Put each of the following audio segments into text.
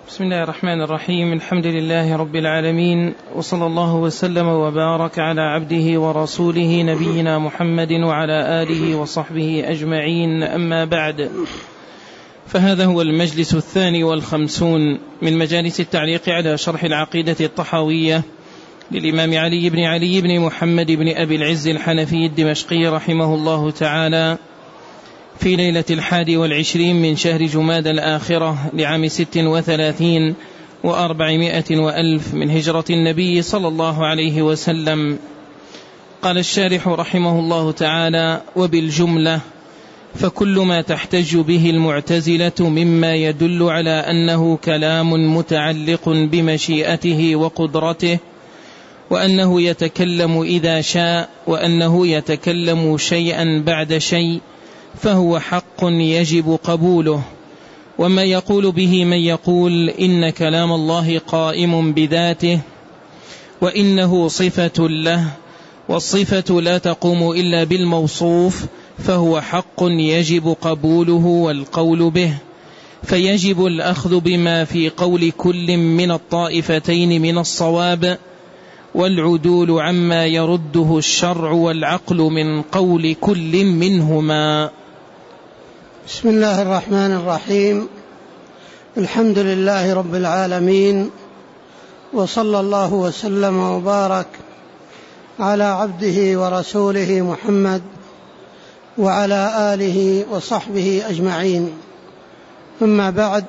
بسم الله الرحمن الرحيم. الحمد لله رب العالمين، وصلى الله وسلم وبارك على عبده ورسوله نبينا محمد وعلى آله وصحبه أجمعين، أما بعد، فهذا هو المجلس 52 من مجالس التعليق على شرح العقيدة الطحاوية للإمام علي بن محمد بن أبي العز الحنفي الدمشقي رحمه الله تعالى، في ليلة 21 من شهر جماد الآخرة لعام 36 و400 وألف من هجرة النبي صلى الله عليه وسلم. قال الشارح رحمه الله تعالى: وبالجملة فكل ما تحتج به المعتزلة مما يدل على أنه كلام متعلق بمشيئته وقدرته، وأنه يتكلم إذا شاء، وأنه يتكلم شيئا بعد شيء، فهو حق يجب قبوله. وما يقول به من يقول إن كلام الله قائم بذاته وإنه صفة له، والصفة لا تقوم إلا بالموصوف، فهو حق يجب قبوله والقول به، فيجب الأخذ بما في قول كل من الطائفتين من الصواب، والعدول عما يرده الشرع والعقل من قول كل منهما. بسم الله الرحمن الرحيم. الحمد لله رب العالمين، وصلى الله وسلم وبارك على عبده ورسوله محمد وعلى آله وصحبه أجمعين، أما بعد،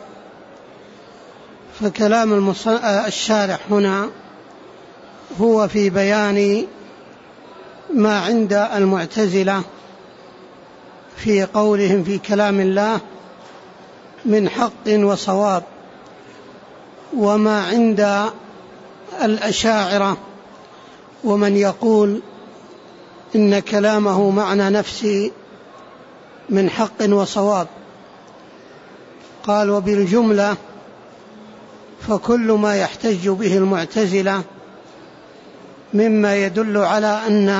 فكلام الشارح هنا هو في بيان ما عند المعتزلة في قولهم في كلام الله من حق وصواب، وما عند الأشاعرة ومن يقول إن كلامه معنى نفسي من حق وصواب. قال: وبالجملة فكل ما يحتج به المعتزلة مما يدل على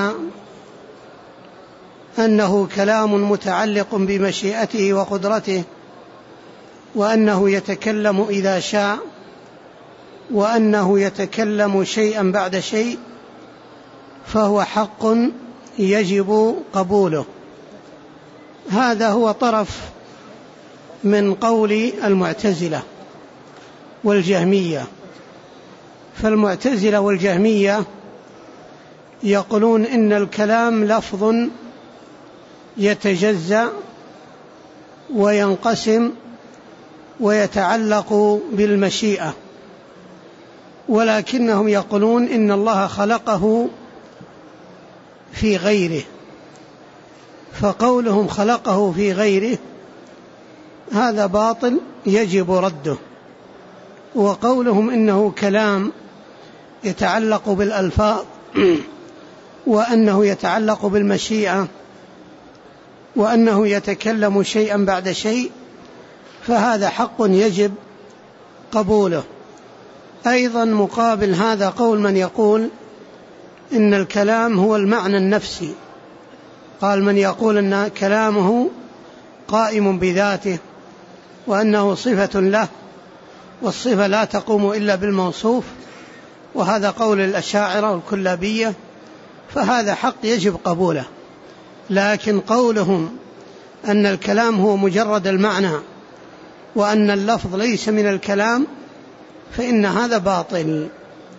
أنه كلام متعلق بمشيئته وقدرته، وأنه يتكلم إذا شاء، وأنه يتكلم شيئا بعد شيء، فهو حق يجب قبوله. هذا هو طرف من قول المعتزلة والجهمية. فالمعتزلة والجهمية يقولون إن الكلام لفظ يتجزأ وينقسم ويتعلق بالمشيئة، ولكنهم يقولون إن الله خلقه في غيره، فقولهم خلقه في غيره هذا باطل يجب رده. وقولهم إنه كلام يتعلق بالألفاظ وأنه يتعلق بالمشيئة وأنه يتكلم شيئا بعد شيء، فهذا حق يجب قبوله. أيضا مقابل هذا قول من يقول إن الكلام هو المعنى النفسي. قال من يقول إن كلامه قائم بذاته وأنه صفة له، والصفة لا تقوم إلا بالموصوف، وهذا قول الأشاعرة والكلابية، فهذا حق يجب قبوله. لكن قولهم أن الكلام هو مجرد المعنى وأن اللفظ ليس من الكلام، فإن هذا باطل.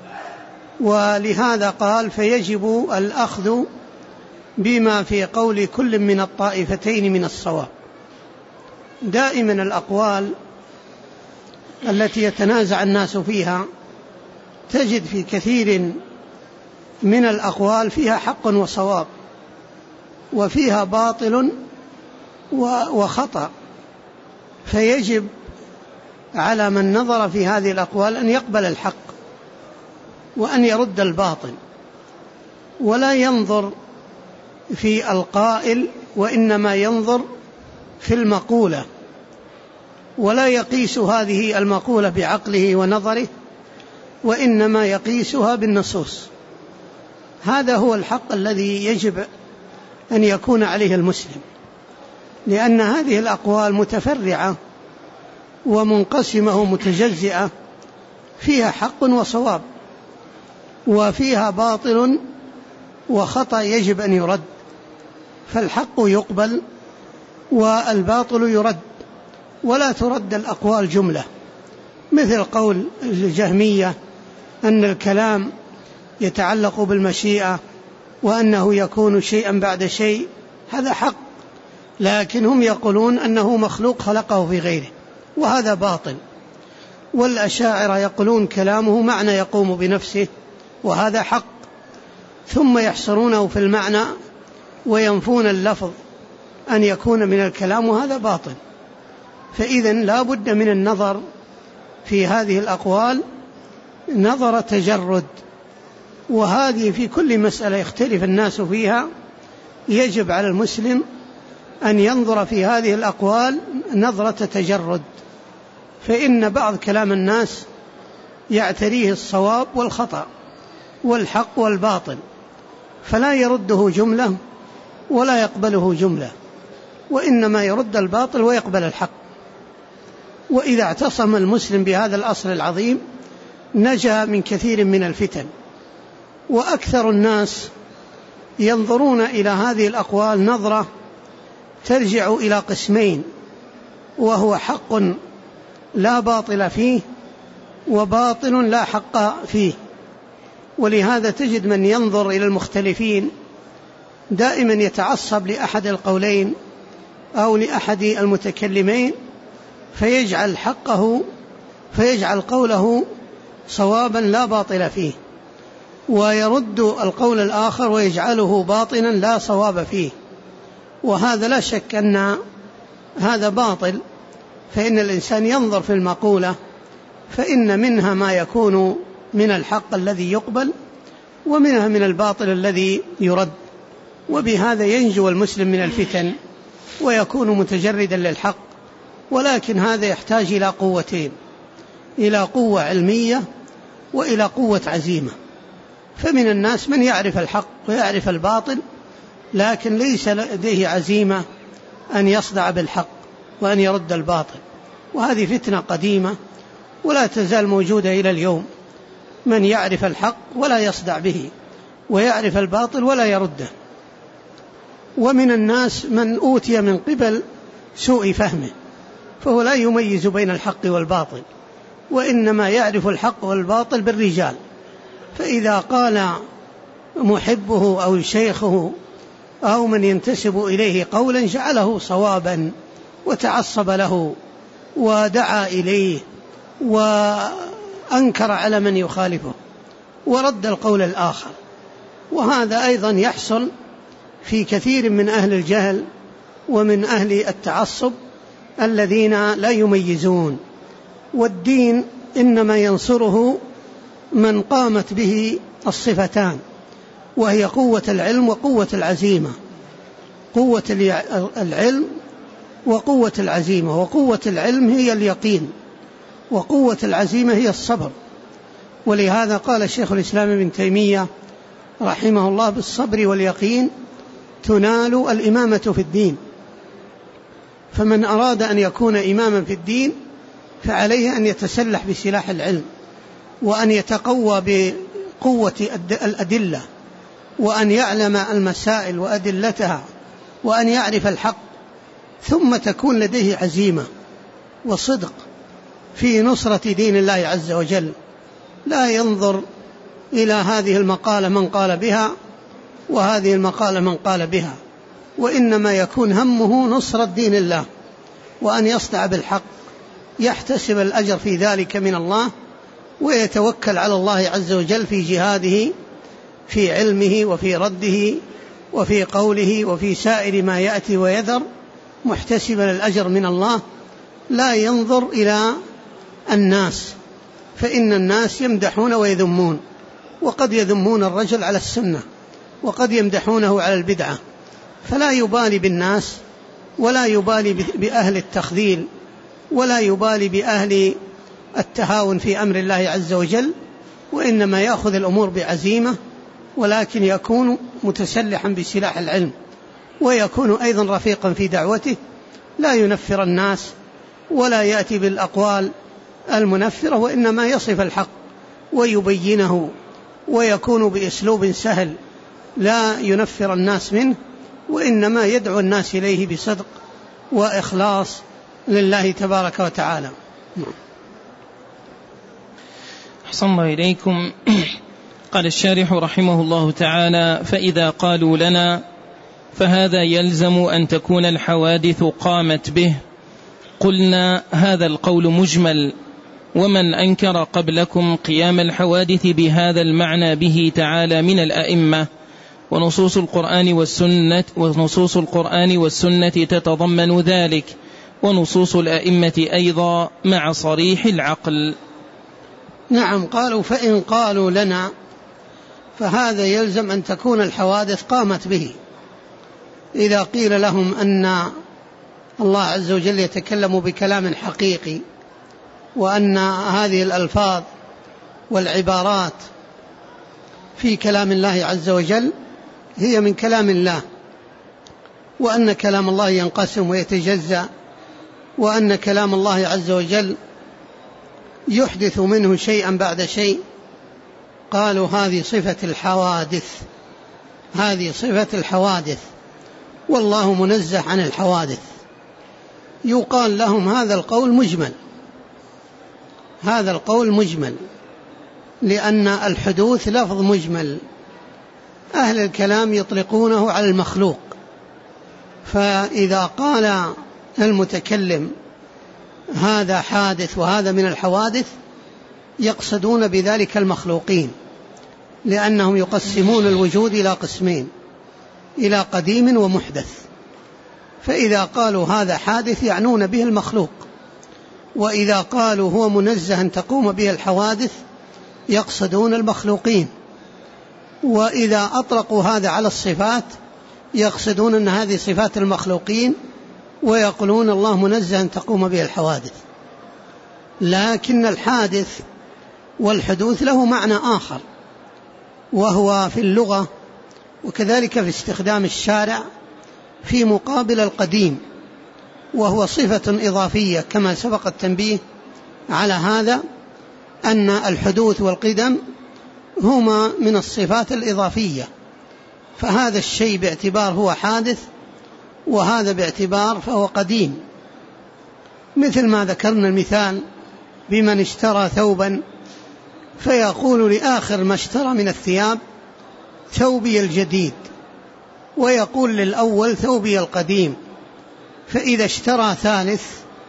ولهذا قال: فيجب الأخذ بما في قول كل من الطائفتين من الصواب. دائما الأقوال التي يتنازع الناس فيها تجد في كثير من الأقوال فيها حق وصواب، وفيها باطل وخطأ، فيجب على من نظر في هذه الأقوال أن يقبل الحق وأن يرد الباطل، ولا ينظر في القائل، وإنما ينظر في المقولة، ولا يقيس هذه المقولة بعقله ونظره، وإنما يقيسها بالنصوص. هذا هو الحق الذي يجب أن يكون عليه المسلم، لأن هذه الأقوال متفرعة ومنقسمة متجزئة، فيها حق وصواب، وفيها باطل وخطأ يجب أن يرد، فالحق يقبل والباطل يرد، ولا ترد الأقوال جملة، مثل قول الجهمية أن الكلام يتعلق بالمشيئة وأنه يكون شيئا بعد شيء، هذا حق، لكن هم يقولون أنه مخلوق خلقه في غيره، وهذا باطل. والأشاعرة يقولون كلامه معنى يقوم بنفسه، وهذا حق، ثم يحصرونه في المعنى وينفون اللفظ أن يكون من الكلام، وهذا باطل. فإذن لا بد من النظر في هذه الأقوال نظر تجرد، وهذه في كل مسألة يختلف الناس فيها يجب على المسلم أن ينظر في هذه الأقوال نظرة تجرد، فإن بعض كلام الناس يعتريه الصواب والخطأ والحق والباطل، فلا يرده جملة ولا يقبله جملة، وإنما يرد الباطل ويقبل الحق. وإذا اعتصم المسلم بهذا الأصل العظيم نجا من كثير من الفتن. وأكثر الناس ينظرون إلى هذه الأقوال نظرة ترجع إلى قسمين، وهو حق لا باطل فيه، وباطل لا حق فيه. ولهذا تجد من ينظر إلى المختلفين دائما يتعصب لأحد القولين أو لأحد المتكلمين، فيجعل قوله صوابا لا باطل فيه، ويرد القول الآخر ويجعله باطلا لا صواب فيه، وهذا لا شك أن هذا باطل. فإن الإنسان ينظر في المقولة، فإن منها ما يكون من الحق الذي يقبل، ومنها من الباطل الذي يرد، وبهذا ينجو المسلم من الفتن ويكون متجردا للحق. ولكن هذا يحتاج إلى قوتين، إلى قوة علمية وإلى قوة عزيمة. فمن الناس من يعرف الحق ويعرف الباطل، لكن ليس لديه عزيمة أن يصدع بالحق وأن يرد الباطل، وهذه فتنة قديمة ولا تزال موجودة إلى اليوم، من يعرف الحق ولا يصدع به، ويعرف الباطل ولا يرده. ومن الناس من أوتي من قبل سوء فهمه، فهو لا يميز بين الحق والباطل، وإنما يعرف الحق والباطل بالرجال، فإذا قال محبه أو شيخه أو من ينتسب إليه قولا جعله صوابا وتعصب له ودعا إليه وأنكر على من يخالفه ورد القول الآخر. وهذا أيضا يحصل في كثير من أهل الجهل ومن أهل التعصب الذين لا يميزون. والدين إنما ينصره من قامت به الصفتان، وهي قوة العلم وقوة العزيمة، قوة العلم وقوة العزيمة. وقوة العلم هي اليقين، وقوة العزيمة هي الصبر. ولهذا قال شيخ الإسلام ابن تيمية رحمه الله: بالصبر واليقين تنال الإمامة في الدين. فمن أراد أن يكون إماما في الدين فعليه أن يتسلح بسلاح العلم، وأن يتقوى بقوة الأدلة، وأن يعلم المسائل وأدلتها، وأن يعرف الحق، ثم تكون لديه عزيمة وصدق في نصرة دين الله عز وجل. لا ينظر إلى هذه المقالة من قال بها وهذه المقالة من قال بها، وإنما يكون همه نصرة دين الله وأن يصدع بالحق، يحتسب الأجر في ذلك من الله، ويتوكل على الله عز وجل في جهاده، في علمه وفي رده وفي قوله وفي سائر ما يأتي ويذر، محتسبا الأجر من الله. لا ينظر إلى الناس، فإن الناس يمدحون ويذمون، وقد يذمون الرجل على السنة وقد يمدحونه على البدعة، فلا يبالي بالناس، ولا يبالي بأهل التخذيل، ولا يبالي بأهل التهاون في أمر الله عز وجل، وإنما يأخذ الأمور بعزيمة، ولكن يكون متسلحا بسلاح العلم، ويكون أيضا رفيقا في دعوته، لا ينفر الناس ولا يأتي بالأقوال المنفرة، وإنما يصف الحق ويبينه، ويكون بأسلوب سهل لا ينفر الناس منه، وإنما يدعو الناس إليه بصدق وإخلاص لله تبارك وتعالى. أحسن الله إليكم. قال الشارح رحمه الله تعالى: فإذا قالوا لنا فهذا يلزم أن تكون الحوادث قامت به. قلنا: هذا القول مجمل، ومن أنكر قبلكم قيام الحوادث بهذا المعنى به تعالى من الأئمة، ونصوص القرآن والسنة تتضمن ذلك، ونصوص الأئمة أيضا مع صريح العقل. نعم، قالوا فإن قالوا لنا فهذا يلزم أن تكون الحوادث قامت به. إذا قيل لهم أن الله عز وجل يتكلم بكلام حقيقي، وأن هذه الألفاظ والعبارات في كلام الله عز وجل هي من كلام الله، وأن كلام الله ينقسم ويتجزأ، وأن كلام الله عز وجل يحدث منه شيئا بعد شيء، قالوا هذه صفة الحوادث، هذه صفة الحوادث، والله منزه عن الحوادث. يقال لهم هذا القول مجمل، هذا القول مجمل، لأن الحدوث لفظ مجمل، أهل الكلام يطلقونه على المخلوق، فإذا قال المتكلم هذا حادث وهذا من الحوادث يقصدون بذلك المخلوقين، لأنهم يقسمون الوجود إلى قسمين، إلى قديم ومحدث، فإذا قالوا هذا حادث يعنون به المخلوق، وإذا قالوا هو منزه أن تقوم به الحوادث يقصدون المخلوقين، وإذا أطلقوا هذا على الصفات يقصدون أن هذه صفات المخلوقين، ويقولون الله منزه أن تقوم به الحوادث. لكن الحادث والحدوث له معنى آخر، وهو في اللغة وكذلك في استخدام الشارع في مقابل القديم، وهو صفة إضافية، كما سبق التنبيه على هذا، أن الحدوث والقدم هما من الصفات الإضافية، فهذا الشيء باعتبار هو حادث، وهذا باعتبار فهو قديم، مثل ما ذكرنا المثال بمن اشترى ثوبا فيقول لآخر ما اشترى من الثياب ثوبي الجديد، ويقول للأول ثوبي القديم، فإذا اشترى ثالث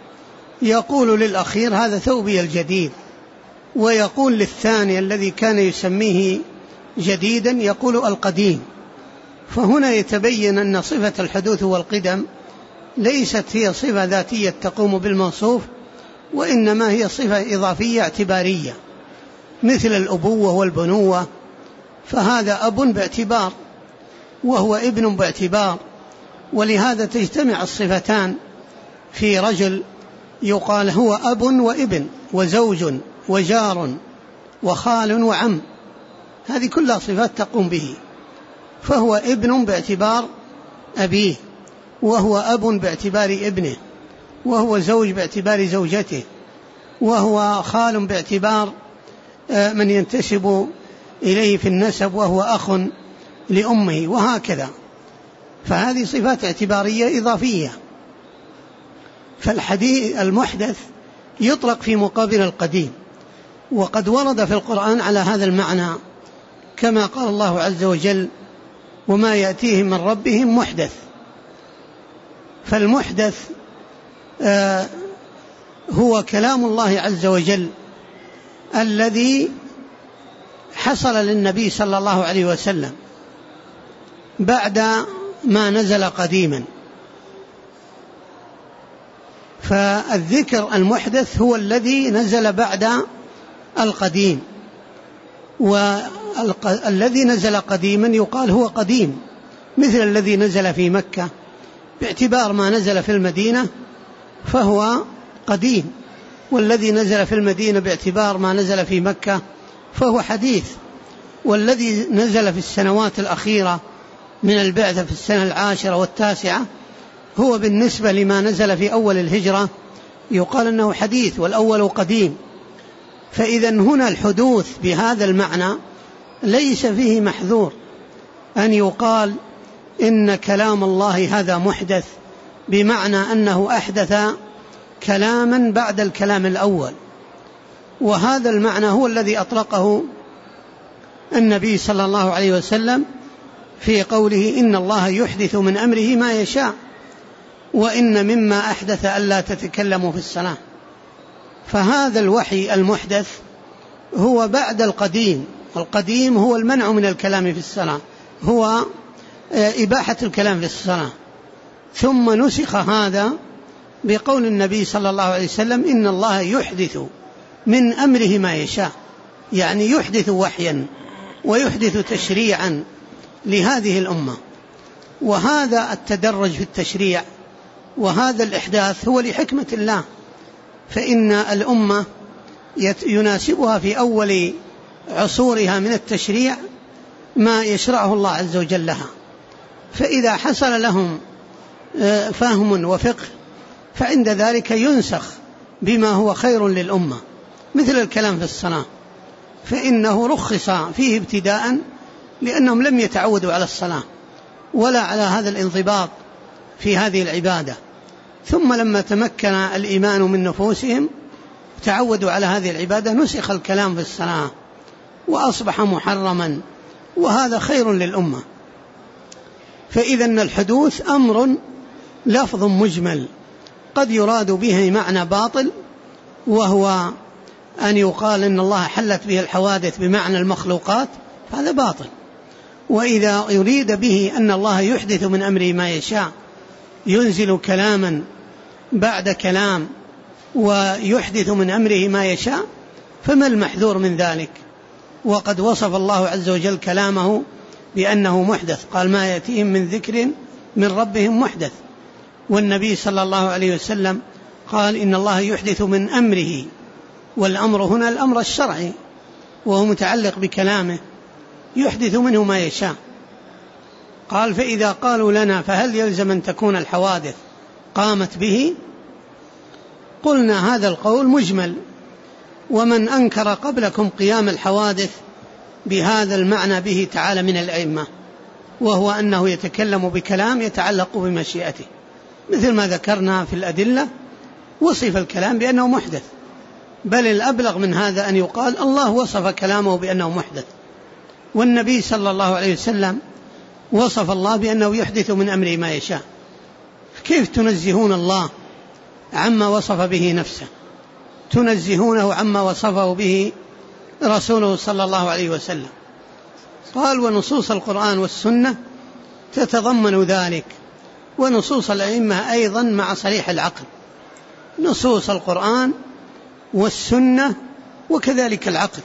يقول للأخير هذا ثوبي الجديد، ويقول للثاني الذي كان يسميه جديدا يقول القديم. فهنا يتبين أن صفة الحدوث والقدم ليست هي صفة ذاتية تقوم بالموصوف، وإنما هي صفة إضافية اعتبارية، مثل الأبوة والبنوة، فهذا أب باعتبار وهو ابن باعتبار، ولهذا تجتمع الصفتان في رجل، يقال هو أب وابن وزوج وجار وخال وعم، هذه كلها صفات تقوم به، فهو ابن باعتبار أبيه، وهو أب باعتبار ابنه، وهو زوج باعتبار زوجته، وهو خال باعتبار من ينتسب إليه في النسب، وهو أخ لأمه، وهكذا. فهذه صفات اعتبارية إضافية. فالحديث المحدث يطلق في مقابل القديم، وقد ورد في القرآن على هذا المعنى، كما قال الله عز وجل وما يأتيهم من ربهم محدث. فالمحدث هو كلام الله عز وجل الذي حصل للنبي صلى الله عليه وسلم بعد ما نزل قديما. فالذكر المحدث هو الذي نزل بعد القديم، والذي نزل قديما يقال هو قديم، مثل الذي نزل في مكة باعتبار ما نزل في المدينة فهو قديم، والذي نزل في المدينة باعتبار ما نزل في مكة فهو حديث، والذي نزل في السنوات الأخيرة من البعثة في السنة 10 و9 هو بالنسبة لما نزل في أول الهجرة يقال أنه حديث والأول قديم. فإذا هنا الحدوث بهذا المعنى ليس فيه محذور أن يقال إن كلام الله هذا محدث، بمعنى أنه أحدث كلاما بعد الكلام الأول. وهذا المعنى هو الذي أطلقه النبي صلى الله عليه وسلم في قوله إن الله يحدث من أمره ما يشاء، وإن مما أحدث ألا تتكلموا في الصلاة. فهذا الوحي المحدث هو بعد القديم. القديم هو المنع من الكلام في الصلاة، هو إباحة الكلام في الصلاة، ثم نسخ هذا بقول النبي صلى الله عليه وسلم إن الله يحدث من أمره ما يشاء، يعني يحدث وحيا ويحدث تشريعا لهذه الأمة. وهذا التدرج في التشريع وهذا الإحداث هو لحكمة الله، فإن الأمة يناسبها في أول عصورها من التشريع ما يشرعه الله عز وجل لها، فإذا حصل لهم فهم وفقه فعند ذلك ينسخ بما هو خير للأمة، مثل الكلام في الصلاة، فإنه رخص فيه ابتداء لأنهم لم يتعودوا على الصلاة ولا على هذا الانضباط في هذه العبادة، ثم لما تمكن الإيمان من نفوسهم تعودوا على هذه العبادة نسخ الكلام في الصلاة وأصبح محرما، وهذا خير للأمة. فإذا الحدوث أمر لفظ مجمل قد يراد به معنى باطل، وهو أن يقال إن الله حلت به الحوادث بمعنى المخلوقات، هذا باطل. وإذا يريد به أن الله يحدث من أمره ما يشاء، ينزل كلاما بعد كلام ويحدث من أمره ما يشاء، فما المحذور من ذلك؟ وقد وصف الله عز وجل كلامه بأنه محدث، قال ما يأتيهم من ذكر من ربهم محدث. والنبي صلى الله عليه وسلم قال إن الله يحدث من أمره، والأمر هنا الأمر الشرعي وهو متعلق بكلامه، يحدث منه ما يشاء. قال فإذا قالوا لنا فهل يلزم أن تكون الحوادث قامت به؟ قلنا هذا القول مجمل، ومن أنكر قبلكم قيام الحوادث بهذا المعنى به تعالى من الأئمة، وهو أنه يتكلم بكلام يتعلق بمشيئته، مثل ما ذكرنا في الأدلة وصف الكلام بأنه محدث، بل الأبلغ من هذا أن يقال الله وصف كلامه بأنه محدث، والنبي صلى الله عليه وسلم وصف الله بأنه يحدث من أمره ما يشاء. كيف تنزهون الله عما وصف به نفسه، تنزهونه عما وصفه به رسوله صلى الله عليه وسلم؟ قال ونصوص القرآن والسنة تتضمن ذلك، ونصوص الأئمة أيضا مع صريح العقل، نصوص القرآن والسنة وكذلك العقل،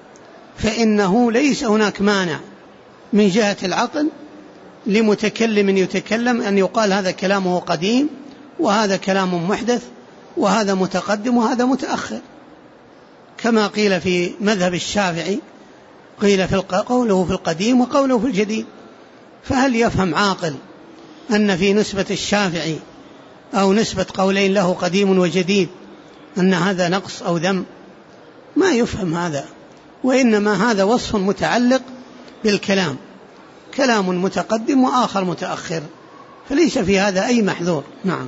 فإنه ليس هناك مانع من جهة العقل لمتكلم يتكلم أن يقال هذا كلامه قديم وهذا كلام محدث وهذا متقدم وهذا متأخر، كما قيل في مذهب الشافعي، قيل في قوله في القديم وقوله في الجديد. فهل يفهم عاقل أن في نسبة الشافعي أو نسبة قولين له قديم وجديد أن هذا نقص أو ذم؟ ما يفهم هذا، وإنما هذا وصف متعلق بالكلام، كلام متقدم وآخر متأخر، فليس في هذا أي محذور. نعم.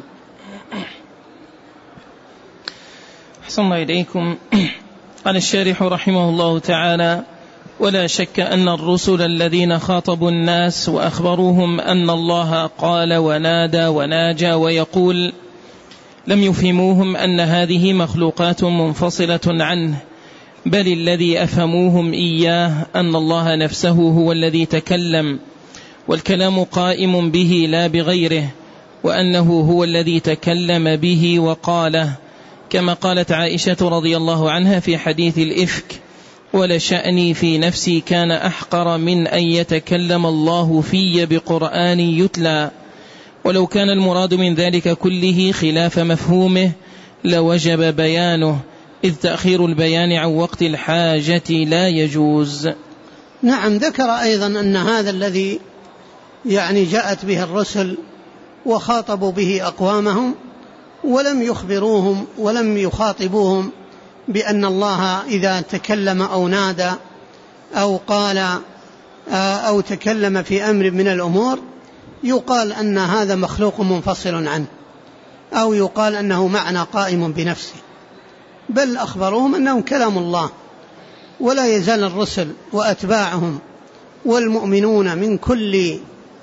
أحسن الله إليكم. قال الشارح رحمه الله تعالى: ولا شك أن الرسل الذين خاطبوا الناس وأخبروهم أن الله قال ونادى وناجى ويقول لم يفهموهم أن هذه مخلوقات منفصلة عنه، بل الذي أفهموهم إياه أن الله نفسه هو الذي تكلم، والكلام قائم به لا بغيره، وأنه هو الذي تكلم به وقاله، كما قالت عائشة رضي الله عنها في حديث الإفك: ولشأني في نفسي كان أحقر من أن يتكلم الله في بقرآن يتلى. ولو كان المراد من ذلك كله خلاف مفهومه لوجب بيانه، إذ تأخير البيان عن وقت الحاجة لا يجوز. نعم. ذكر أيضا أن هذا الذي جاءت به الرسل وخاطبوا به أقوامهم ولم يخبروهم ولم يخاطبوهم بأن الله إذا تكلم أو نادى أو قال أو تكلم في أمر من الأمور يقال أن هذا مخلوق منفصل عنه، أو يقال أنه معنى قائم بنفسه، بل أخبروهم أنهم كلام الله. ولا يزال الرسل وأتباعهم والمؤمنون من كل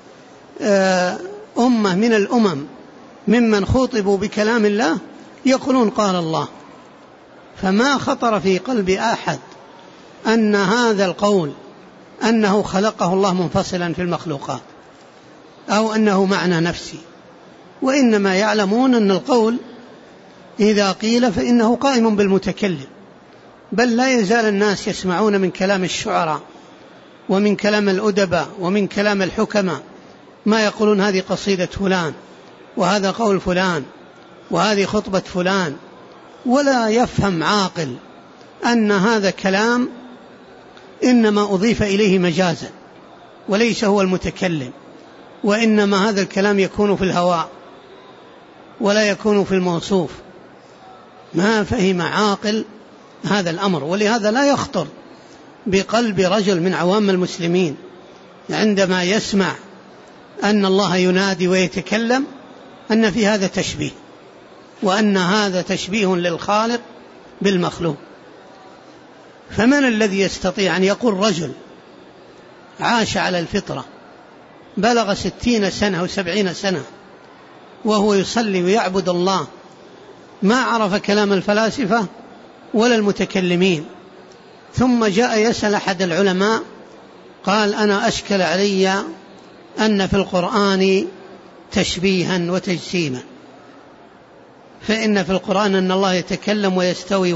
أمة من الأمم ممن خوطبوا بكلام الله يقولون قال الله. فما خطر في قلب أحد أن هذا القول أنه خلقه الله منفصلا في المخلوقات أو أنه معنى نفسي، وإنما يعلمون أن القول إذا قيل فإنه قائم بالمتكلم. بل لا يزال الناس يسمعون من كلام الشعراء ومن كلام الأدباء ومن كلام الحكماء ما يقولون هذه قصيدة فلان وهذا قول فلان وهذه خطبة فلان، ولا يفهم عاقل أن هذا كلام إنما أضيف إليه مجازا وليس هو المتكلم، وإنما هذا الكلام يكون في الهواء ولا يكون في الموصوف. ما فهم عاقل هذا الأمر، ولهذا لا يخطر بقلب رجل من عوام المسلمين عندما يسمع أن الله ينادي ويتكلم أن في هذا تشبيه، وأن هذا تشبيه للخالق بالمخلوق. فمن الذي يستطيع أن يقول رجل عاش على الفطرة بلغ 60 سنة أو 70 سنة وهو يصلي ويعبد الله ما عرف كلام الفلاسفة ولا المتكلمين، ثم جاء يسأل أحد العلماء قال أنا أشكل علي أن في القرآن تشبيها وتجسيما، فإن في القرآن أن الله يتكلم ويستوي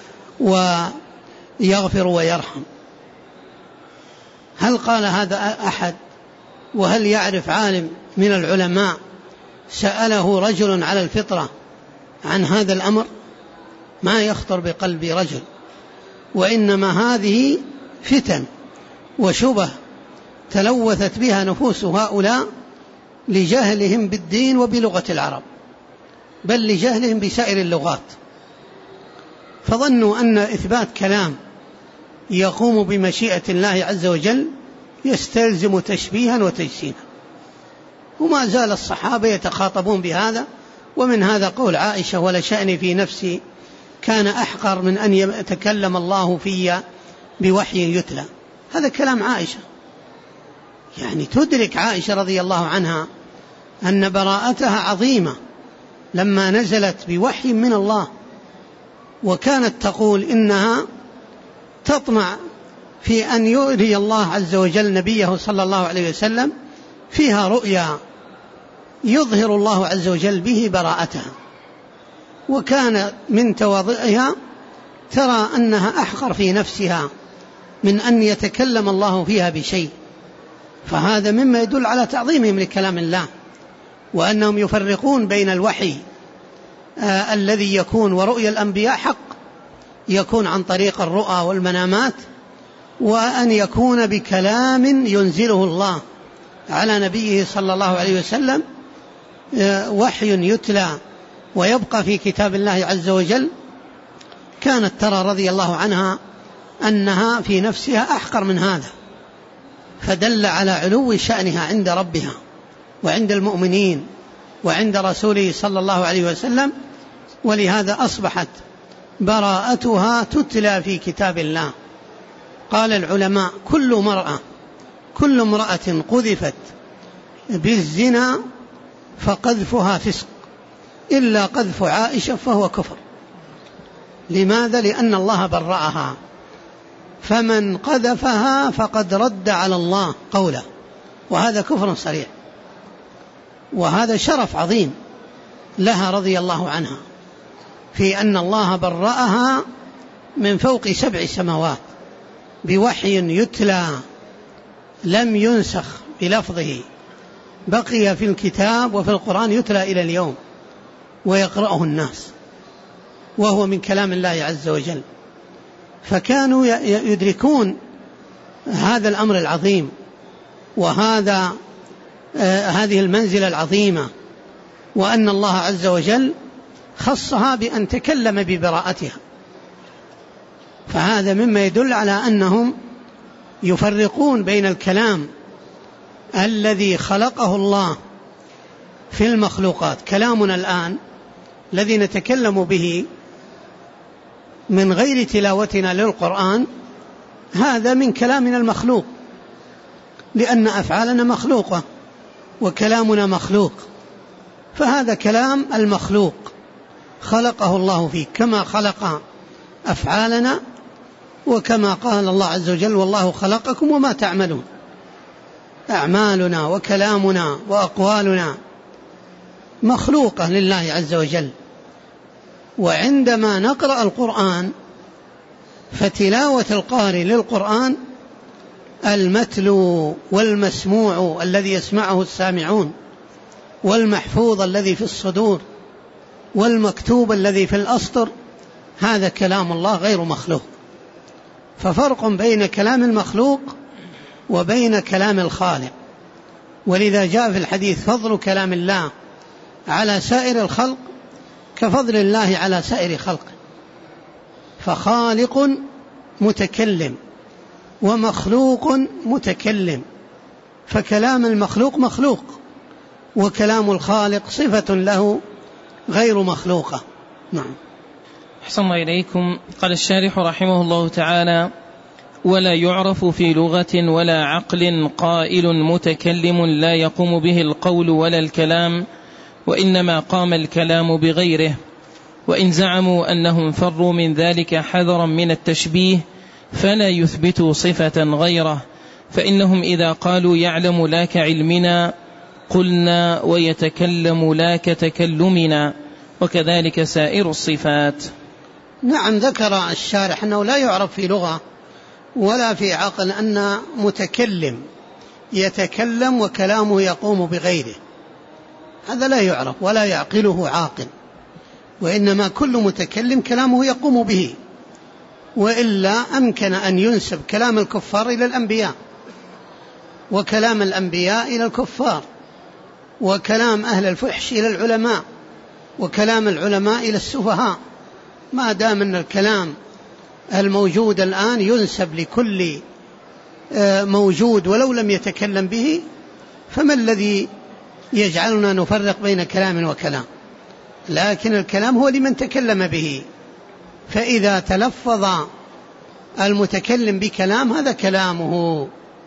ويغفر ويرحم. هل قال هذا أحد؟ وهل يعرف عالم من العلماء سأله رجل على الفطرة عن هذا الأمر؟ ما يخطر بقلب رجل، وإنما هذه فتن وشبه تلوثت بها نفوس هؤلاء لجهلهم بالدين وبلغة العرب، بل لجهلهم بسائر اللغات، فظنوا أن إثبات كلام يقوم بمشيئة الله عز وجل يستلزم تشبيها وتجسيما. وما زال الصحابة يتخاطبون بهذا، ومن هذا قول عائشة ولا شأني في نفسي كان أحقر من أن يتكلم الله في بوحي يتلى. هذا كلام عائشة، يعني تدرك عائشة رضي الله عنها أن براءتها عظيمة لما نزلت بوحي من الله، وكانت تقول إنها تطمع في أن يؤري الله عز وجل نبيه صلى الله عليه وسلم فيها رؤيا يظهر الله عز وجل به براءتها، وكان من تواضعها ترى أنها أحقر في نفسها من أن يتكلم الله فيها بشيء. فهذا مما يدل على تعظيمهم لكلام الله، وأنهم يفرقون بين الوحي الذي يكون ورؤيا الأنبياء حق يكون عن طريق الرؤى والمنامات، وأن يكون بكلام ينزله الله على نبيه صلى الله عليه وسلم وحي يتلى ويبقى في كتاب الله عز وجل. كانت ترى رضي الله عنها أنها في نفسها أحقر من هذا، فدل على علو شأنها عند ربها وعند المؤمنين وعند رسوله صلى الله عليه وسلم، ولهذا أصبحت براءتها تتلى في كتاب الله. قال العلماء كل امرأة قذفت بالزنا فقذفها فسق إلا قذف عائشة فهو كفر. لماذا؟ لأن الله برأها، فمن قذفها فقد رد على الله قوله، وهذا كفر صريح، وهذا شرف عظيم لها رضي الله عنها في أن الله برأها من فوق 7 سماوات بوحي يتلى لم ينسخ بلفظه، بقي في الكتاب وفي القرآن يتلى إلى اليوم ويقرأه الناس، وهو من كلام الله عز وجل. فكانوا يدركون هذا الأمر العظيم وهذه المنزلة العظيمة، وأن الله عز وجل خصها بأن تكلم ببراءتها. فهذا مما يدل على أنهم يفرقون بين الكلام الذي خلقه الله في المخلوقات، كلامنا الآن الذي نتكلم به من غير تلاوتنا للقرآن، هذا من كلامنا المخلوق، لأن أفعالنا مخلوقة وكلامنا مخلوق، فهذا كلام المخلوق خلقه الله فيه كما خلق أفعالنا، وكما قال الله عز وجل: والله خلقكم وما تعملون. أعمالنا وكلامنا وأقوالنا مخلوقة لله عز وجل. وعندما نقرأ القرآن فتلاوة القارئ للقرآن المتلو والمسموع الذي يسمعه السامعون، والمحفوظ الذي في الصدور، والمكتوب الذي في الأسطر، هذا كلام الله غير مخلوق. ففرق بين كلام المخلوق وبين كلام الخالق. ولذا جاء في الحديث: فضل كلام الله على سائر الخلق كفضل الله على سائر خلقه. فخالق متكلم ومخلوق متكلم، فكلام المخلوق مخلوق، وكلام الخالق صفة له غير مخلوقة. نعم. أحسن الله إليكم. قال الشارح رحمه الله تعالى: ولا يعرف في لغة ولا عقل قائل متكلم لا يقوم به القول ولا الكلام، وإنما قام الكلام بغيره. وإن زعموا أنهم فروا من ذلك حذرا من التشبيه فلا يثبتوا صفة غيره، فإنهم إذا قالوا يعلم لا كعلمنا قلنا ويتكلم لا كتكلمنا، وكذلك سائر الصفات. نعم. ذكر الشارح أنه لا يعرف في لغة ولا في عقل أن متكلم يتكلم وكلامه يقوم بغيره، هذا لا يعرف ولا يعقله عاقل، وإنما كل متكلم كلامه يقوم به، وإلا أمكن أن ينسب كلام الكفار إلى الأنبياء، وكلام الأنبياء إلى الكفار، وكلام أهل الفحش إلى العلماء، وكلام العلماء إلى السفهاء، ما دام أن الكلام الموجود الآن ينسب لكل موجود ولو لم يتكلم به، فما الذي يجعلنا نفرق بين كلام وكلام؟ لكن الكلام هو لمن تكلم به، فإذا تلفظ المتكلم بكلام هذا كلامه،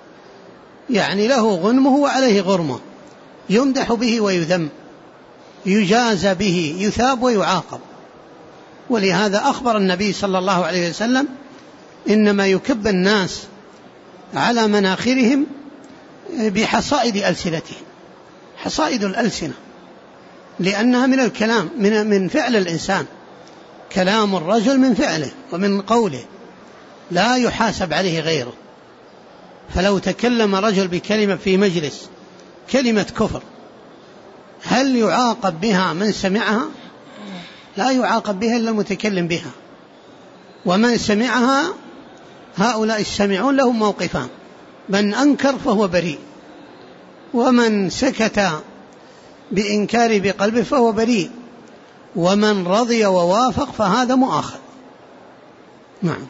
يعني له غنمه وعليه غرمه، يمدح به ويذم، يجازى به، يثاب ويعاقب. ولهذا أخبر النبي صلى الله عليه وسلم: إنما يكب الناس على مناخرهم بحصائد ألسنتهم. حصائد الألسنة لأنها من الكلام، من فعل الإنسان. كلام الرجل من فعله ومن قوله، لا يحاسب عليه غيره. فلو تكلم رجل بكلمة في مجلس، كلمة كفر، هل يعاقب بها من سمعها؟ لا يعاقب بها إلا المتكلم بها. ومن سمعها هؤلاء السامعون لهم موقفان: من أنكر فهو بريء، ومن سكت بإنكار بقلبه فهو بريء، ومن رضي ووافق فهذا مؤاخذ. نعم.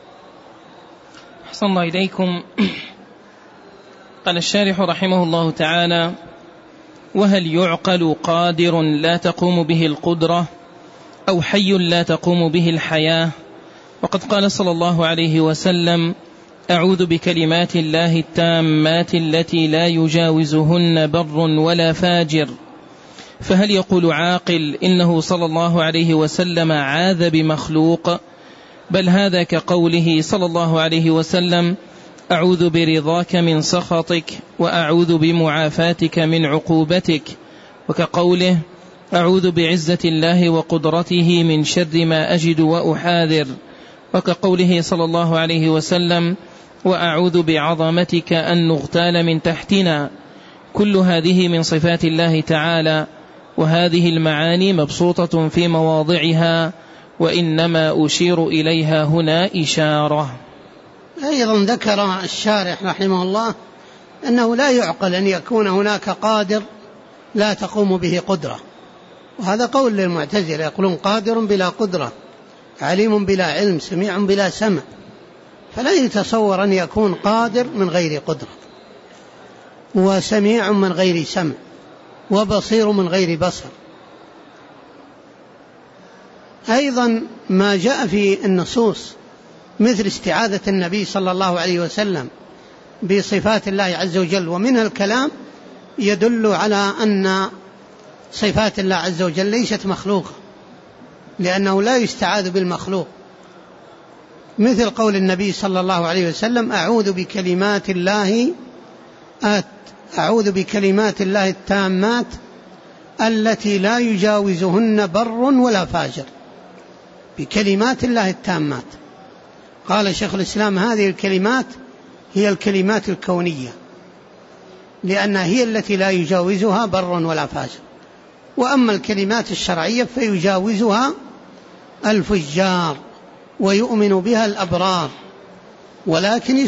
أحسن الله إليكم. قال الشارح رحمه الله تعالى: وهل يعقل قادر لا تقوم به القدرة، أو حي لا تقوم به الحياة؟ وقد قال صلى الله عليه وسلم: أعوذ بكلمات الله التامات التي لا يجاوزهن بر ولا فاجر. فهل يقول عاقل إنه صلى الله عليه وسلم عاذ بمخلوق؟ بل هذا كقوله صلى الله عليه وسلم: أعوذ برضاك من سخطك وأعوذ بمعافاتك من عقوبتك، وكقوله: أعوذ بعزة الله وقدرته من شر ما أجد وأحاذر، وكقوله صلى الله عليه وسلم: وأعوذ بعظمتك أن نغتال من تحتنا. كل هذه من صفات الله تعالى، وهذه المعاني مبسوطة في مواضعها، وإنما أشير إليها هنا إشارة. أيضا ذكر الشارح رحمه الله أنه لا يعقل أن يكون هناك قادر لا تقوم به قدرة، وهذا قول للمعتزلة يقولون قادر بلا قدرة، عليم بلا علم، سميع بلا سمع، فلا يتصور أن يكون قادر من غير قدرة، وسميع من غير سمع، وبصير من غير بصر. أيضا ما جاء في النصوص مثل استعاذة النبي صلى الله عليه وسلم بصفات الله عز وجل، ومنها الكلام يدل على أن صفات الله عز وجل ليست مخلوقة، لأنه لا يستعاذ بالمخلوق، مثل قول النبي صلى الله عليه وسلم أعوذ بكلمات الله التامات التي لا يجاوزهن بر ولا فاجر. بكلمات الله التامات، قال شيخ الإسلام هذه الكلمات هي الكلمات الكونية، لأنها هي التي لا يجاوزها بر ولا فاجر. وأما الكلمات الشرعية فيجاوزها الفجار ويؤمن بها الأبرار، ولكن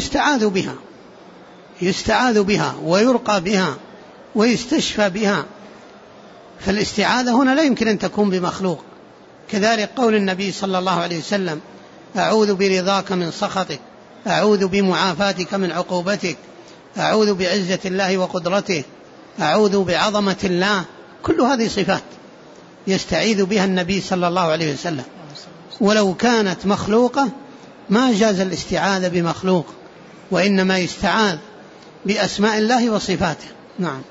يستعاذ بها ويرقى بها ويستشفى بها، فالاستعاذة هنا لا يمكن أن تكون بمخلوق. كذلك قول النبي صلى الله عليه وسلم أعوذ برضاك من سخطك، أعوذ بمعافاتك من عقوبتك، أعوذ بعزة الله وقدرته، أعوذ بعظمة الله، كل هذه صفات يستعيذ بها النبي صلى الله عليه وسلم. ولو كانت مخلوقة ما جاز الاستعاذة بمخلوق، وإنما يستعاذ بأسماء الله وصفاته. نعم.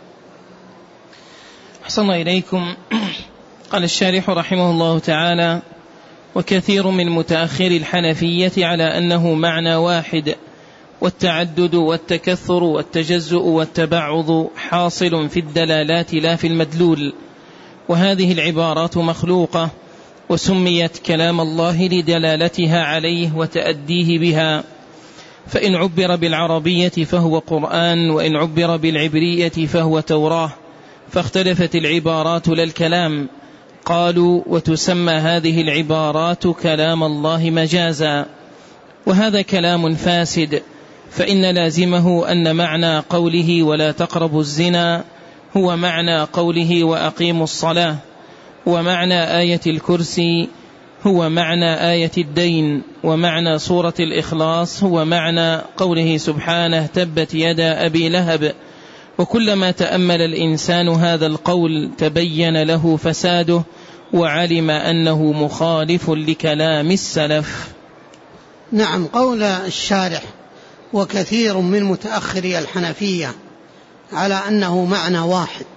أحسن إليكم. قال الشارح رحمه الله تعالى: وكثير من متأخر الحنفية على أنه معنى واحد، والتعدد والتكثر والتجزؤ والتبعض حاصل في الدلالات لا في المدلول، وهذه العبارات مخلوقة، وسميت كلام الله لدلالتها عليه وتأديه بها، فإن عبر بالعربية فهو قرآن، وإن عبر بالعبرية فهو توراة، فاختلفت العبارات لا الكلام. قالوا: وتسمى هذه العبارات كلام الله مجازا، وهذا كلام فاسد، فإن لازمه أن معنى قوله ولا تقربوا الزنا هو معنى قوله وأقيموا الصلاة، ومعنى آية الكرسي هو معنى آية الدين، ومعنى سورة الإخلاص هو معنى قوله سبحانه تبت يدا أبي لهب. وكلما تأمل الإنسان هذا القول تبين له فساده، وعلم أنه مخالف لكلام السلف. نعم. قول الشارح وكثير من متأخري الحنفية على أنه معنى واحد،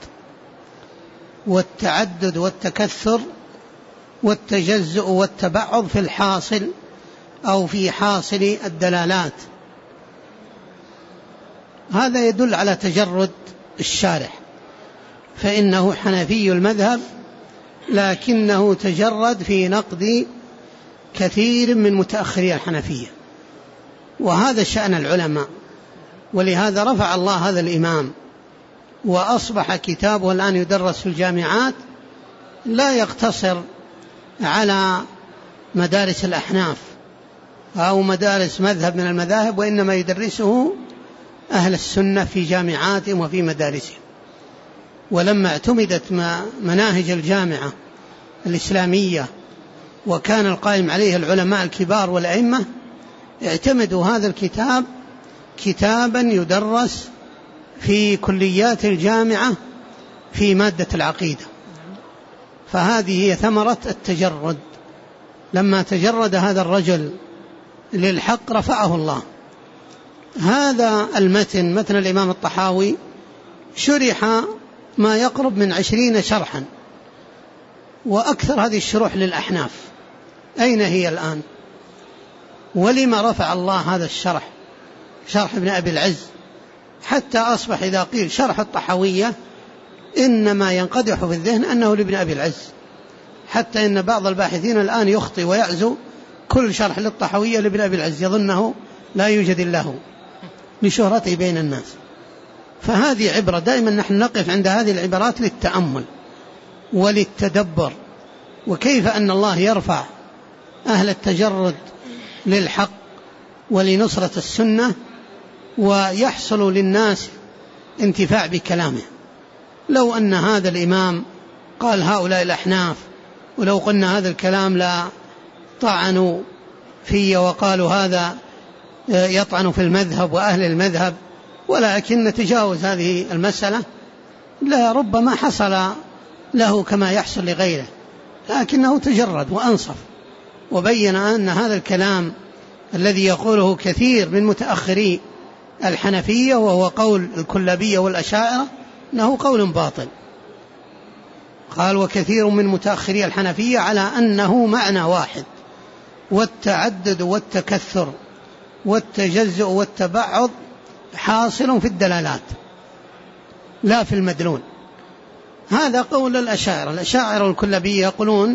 والتعدد والتكثر والتجزؤ والتبعض في الحاصل أو في حاصل الدلالات، هذا يدل على تجرد الشارح، فإنه حنفي المذهب لكنه تجرد في نقد كثير من متأخري الحنفية، وهذا شأن العلماء. ولهذا رفع الله هذا الإمام وأصبح كتابه الآن يدرس في الجامعات، لا يقتصر على مدارس الأحناف أو مدارس مذهب من المذاهب، وإنما يدرسه أهل السنة في جامعاتهم وفي مدارسهم. ولما اعتمدت مناهج الجامعة الإسلامية وكان القائم عليه العلماء الكبار والأئمة، اعتمدوا هذا الكتاب كتابا يدرس في كليات الجامعة في مادة العقيدة. فهذه هي ثمرة التجرد. لما تجرد هذا الرجل للحق رفعه الله. هذا المتن، متن الإمام الطحاوي، شرح ما يقرب من 20 شرحا، وأكثر هذه الشروح للأحناف. أين هي الآن؟ ولما رفع الله هذا الشرح، شرح ابن أبي العز، حتى أصبح إذا قيل شرح الطحاوية إنما ينقدح في الذهن أنه لابن أبي العز، حتى إن بعض الباحثين الآن يخطئ ويعزو كل شرح للطحاوية لابن أبي العز، يظنه لا يوجد له لشهرته بين الناس. فهذه عبرة، دائما نحن نقف عند هذه العبارات للتأمل وللتدبر، وكيف أن الله يرفع أهل التجرد للحق ولنصرة السنة، ويحصل للناس انتفاع بكلامه. لو أن هذا الإمام قال هؤلاء الأحناف ولو قلنا هذا الكلام لا طعنوا في وقالوا هذا يطعن في المذهب وأهل المذهب، ولكن نتجاوز هذه المسألة، لا ربما حصل له كما يحصل لغيره، لكنه تجرد وأنصف وبين أن هذا الكلام الذي يقوله كثير من متأخري الحنفية وهو قول الكلابية والأشاعرة أنه قول باطل. قال وكثير من متأخري الحنفية على أنه معنى واحد، والتعدد والتكثر والتجزؤ والتبعض حاصل في الدلالات لا في المدلول. هذا قول الأشاعرة. الأشاعرة والكلابية يقولون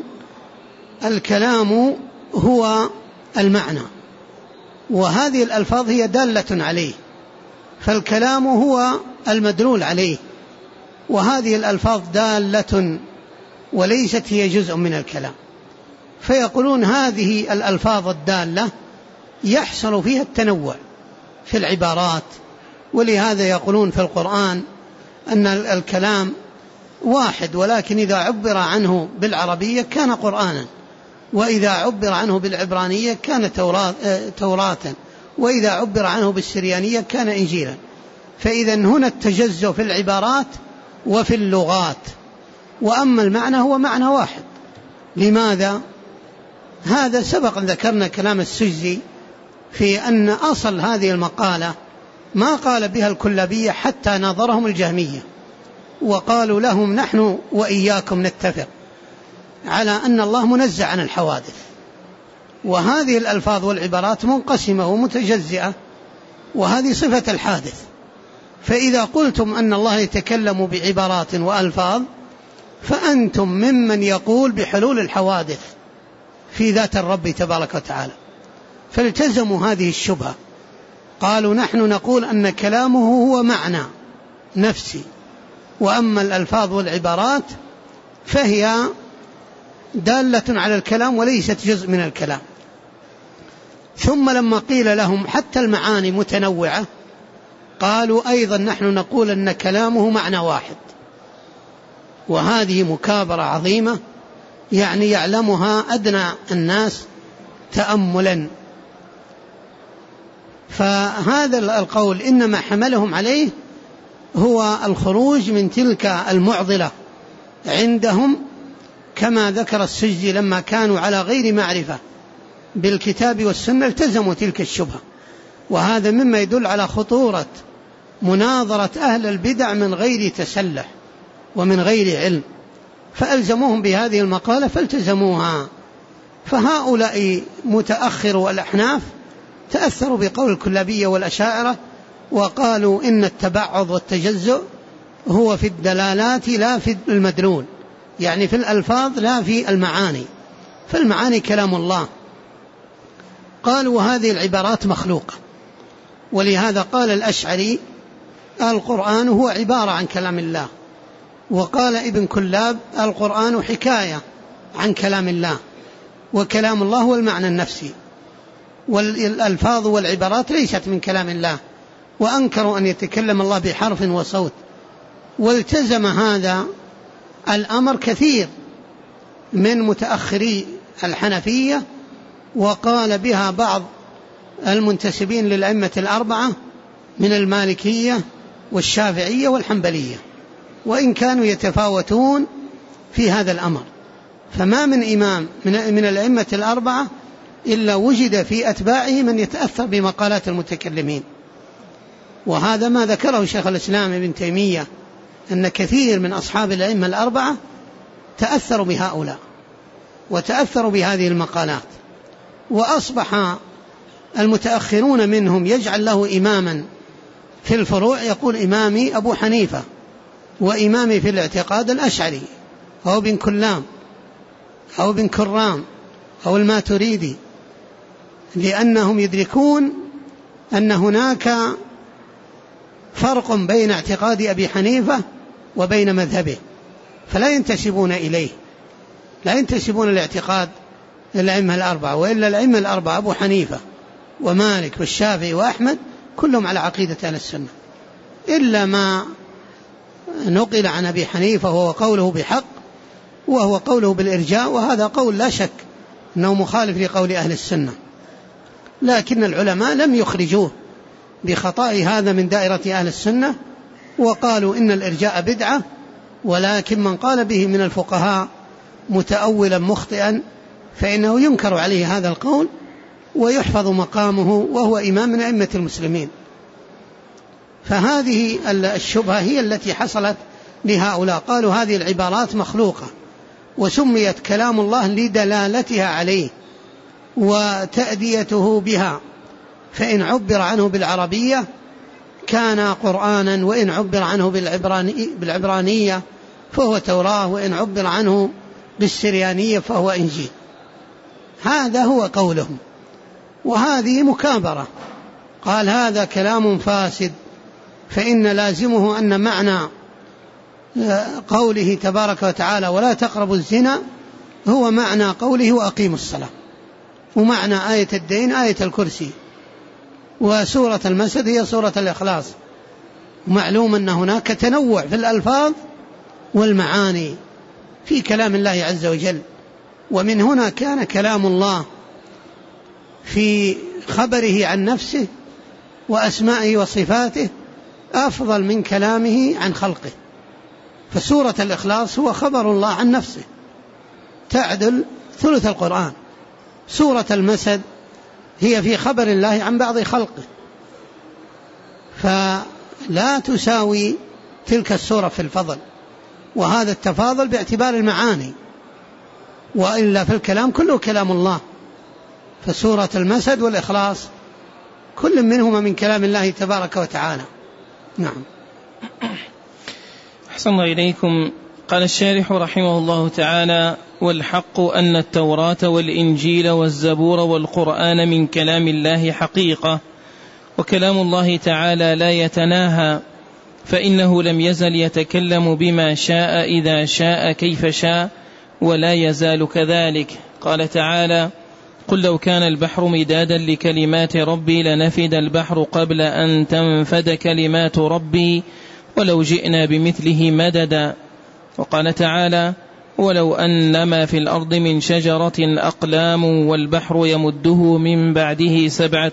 الكلام هو المعنى، وهذه الألفاظ هي دالة عليه، فالكلام هو المدلول عليه، وهذه الألفاظ دالة وليست هي جزء من الكلام. فيقولون هذه الألفاظ الدالة يحصل فيها التنوع في العبارات، ولهذا يقولون في القرآن أن الكلام واحد، ولكن إذا عبر عنه بالعربية كان قرآنا، وإذا عبر عنه بالعبرانية كان توراة، وإذا عبر عنه بالسريانية كان إنجيلا. فإذا هنا التجزؤ في العبارات وفي اللغات، وأما المعنى هو معنى واحد. لماذا؟ هذا سبق أن ذكرنا كلام السجزي في أن أصل هذه المقالة ما قال بها الكلابية حتى ناظرهم الجهمية وقالوا لهم نحن وإياكم نتفق على أن الله منزه عن الحوادث، وهذه الألفاظ والعبارات منقسمة ومتجزئة، وهذه صفة الحادث. فإذا قلتم أن الله يتكلم بعبارات وألفاظ فأنتم ممن يقول بحلول الحوادث في ذات الرب تبارك وتعالى، فالتزموا هذه الشبهة. قالوا نحن نقول أن كلامه هو معنى نفسي، وأما الألفاظ والعبارات فهي دالة على الكلام وليست جزء من الكلام. ثم لما قيل لهم حتى المعاني متنوعة قالوا أيضا نحن نقول أن كلامه معنى واحد، وهذه مكابرة عظيمة يعني يعلمها أدنى الناس تأملا. فهذا القول إنما حملهم عليه هو الخروج من تلك المعضلة عندهم، كما ذكر السجزي لما كانوا على غير معرفة بالكتاب والسنة التزموا تلك الشبهة. وهذا مما يدل على خطورة مناظرة أهل البدع من غير تسلح ومن غير علم، فألزموهم بهذه المقالة فالتزموها. فهؤلاء متأخروا الأحناف تأثروا بقول الكلابية والأشاعرة وقالوا إن التبعض والتجزؤ هو في الدلالات لا في المدلول، يعني في الألفاظ لا في المعاني، فالمعاني كلام الله. قالوا وهذه العبارات مخلوقة، ولهذا قال الأشعري القرآن هو عبارة عن كلام الله، وقال ابن كلاب القرآن حكاية عن كلام الله، وكلام الله هو المعنى النفسي، والألفاظ والعبارات ليست من كلام الله، وأنكروا أن يتكلم الله بحرف وصوت. والتزم هذا الأمر كثير من متأخري الحنفية، وقال بها بعض المنتسبين للأئمة الأربعة من المالكية والشافعية والحنبلية، وإن كانوا يتفاوتون في هذا الأمر. فما من إمام من الأئمة الأربعة إلا وجد في أتباعه من يتأثر بمقالات المتكلمين. وهذا ما ذكره شيخ الإسلام ابن تيمية أن كثير من أصحاب الأئمة الأربعة تأثروا بهؤلاء وتأثروا بهذه المقالات، وأصبح المتأخرون منهم يجعل له إماما في الفروع يقول إمامي أبو حنيفة، وإمامي في الاعتقاد الأشعري أو بن كلام أو بن كرام أو الماتريدي، لأنهم يدركون أن هناك فرق بين اعتقاد أبي حنيفة وبين مذهبه، فلا ينتسبون إليه، لا ينتسبون الاعتقاد الأئمة الأربعة، وإلا الأئمة الأربعة أبو حنيفة ومالك والشافعي وأحمد كلهم على عقيدة أهل السنة، إلا ما نقل عن أبي حنيفة وهو قوله بحق وهو قوله بالإرجاء، وهذا قول لا شك أنه مخالف لقول أهل السنة، لكن العلماء لم يخرجوه بخطأ هذا من دائرة أهل السنة، وقالوا إن الإرجاء بدعة، ولكن من قال به من الفقهاء متأولا مخطئا فإنه ينكر عليه هذا القول ويحفظ مقامه، وهو إمام من أئمة المسلمين. فهذه الشبهة هي التي حصلت لهؤلاء، قالوا هذه العبارات مخلوقة وسميت كلام الله لدلالتها عليه وتأديته بها، فإن عبر عنه بالعربية كان قرآنا، وإن عبر عنه بالعبرانية فهو توراة، وإن عبر عنه بالسريانية فهو إنجيل. هذا هو قولهم، وهذه مكابرة. قال هذا كلام فاسد، فإن لازمه أن معنى قوله تبارك وتعالى ولا تقربوا الزنا هو معنى قوله وأقيموا الصلاة، ومعنى آية الدين آية الكرسي، وسورة المسد هي سورة الإخلاص. معلوم أن هناك تنوع في الألفاظ والمعاني في كلام الله عز وجل، ومن هنا كان كلام الله في خبره عن نفسه وأسمائه وصفاته أفضل من كلامه عن خلقه. فسورة الإخلاص هو خبر الله عن نفسه تعدل ثلث القرآن. سورة المسد هي في خبر الله عن بعض خلقه، فلا تساوي تلك السورة في الفضل، وهذا التفاضل باعتبار المعاني، وإلا في الكلام كله كلام الله. فسورة المسد والإخلاص كل منهما من كلام الله تبارك وتعالى. نعم. أحسن الله إليكم. قال الشارح رحمه الله تعالى: والحق أن التوراة والإنجيل والزبور والقرآن من كلام الله حقيقة، وكلام الله تعالى لا يتناهى، فإنه لم يزل يتكلم بما شاء إذا شاء كيف شاء، ولا يزال كذلك. قال تعالى: قل لو كان البحر مدادا لكلمات ربي لنفد البحر قبل أن تنفد كلمات ربي ولو جئنا بمثله مددا. وقال تعالى: ولو أن ما في الأرض من شجرة أقلام والبحر يمده من بعده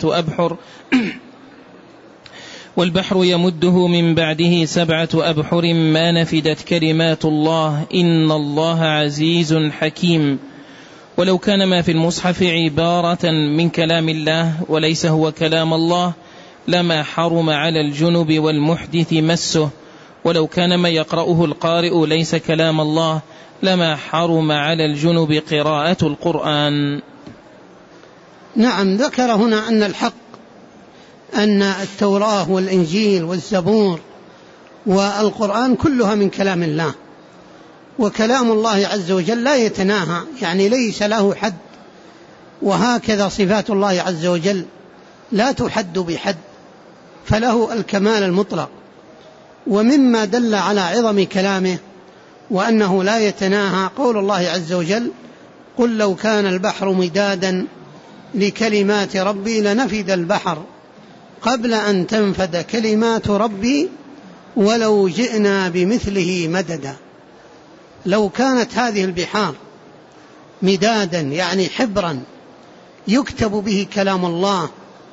سبعة أبحر ما نفدت كلمات الله إن الله عزيز حكيم. ولو كان ما في المصحف عبارة من كلام الله وليس هو كلام الله لما حرم على الجنب والمحدث مسه، ولو كان ما يقرأه القارئ ليس كلام الله لما حرم على الجنب قراءة القرآن. نعم، ذكر هنا أن الحق أن التوراة والإنجيل والزبور والقرآن كلها من كلام الله، وكلام الله عز وجل لا يتناهى، يعني ليس له حد، وهكذا صفات الله عز وجل لا تحد بحد، فله الكمال المطلق. ومما دل على عظم كلامه وأنه لا يتناهى قول الله عز وجل: قل لو كان البحر مدادا لكلمات ربي لنفد البحر قبل أن تنفد كلمات ربي ولو جئنا بمثله مددا. لو كانت هذه البحار مدادا يعني حبرا يكتب به كلام الله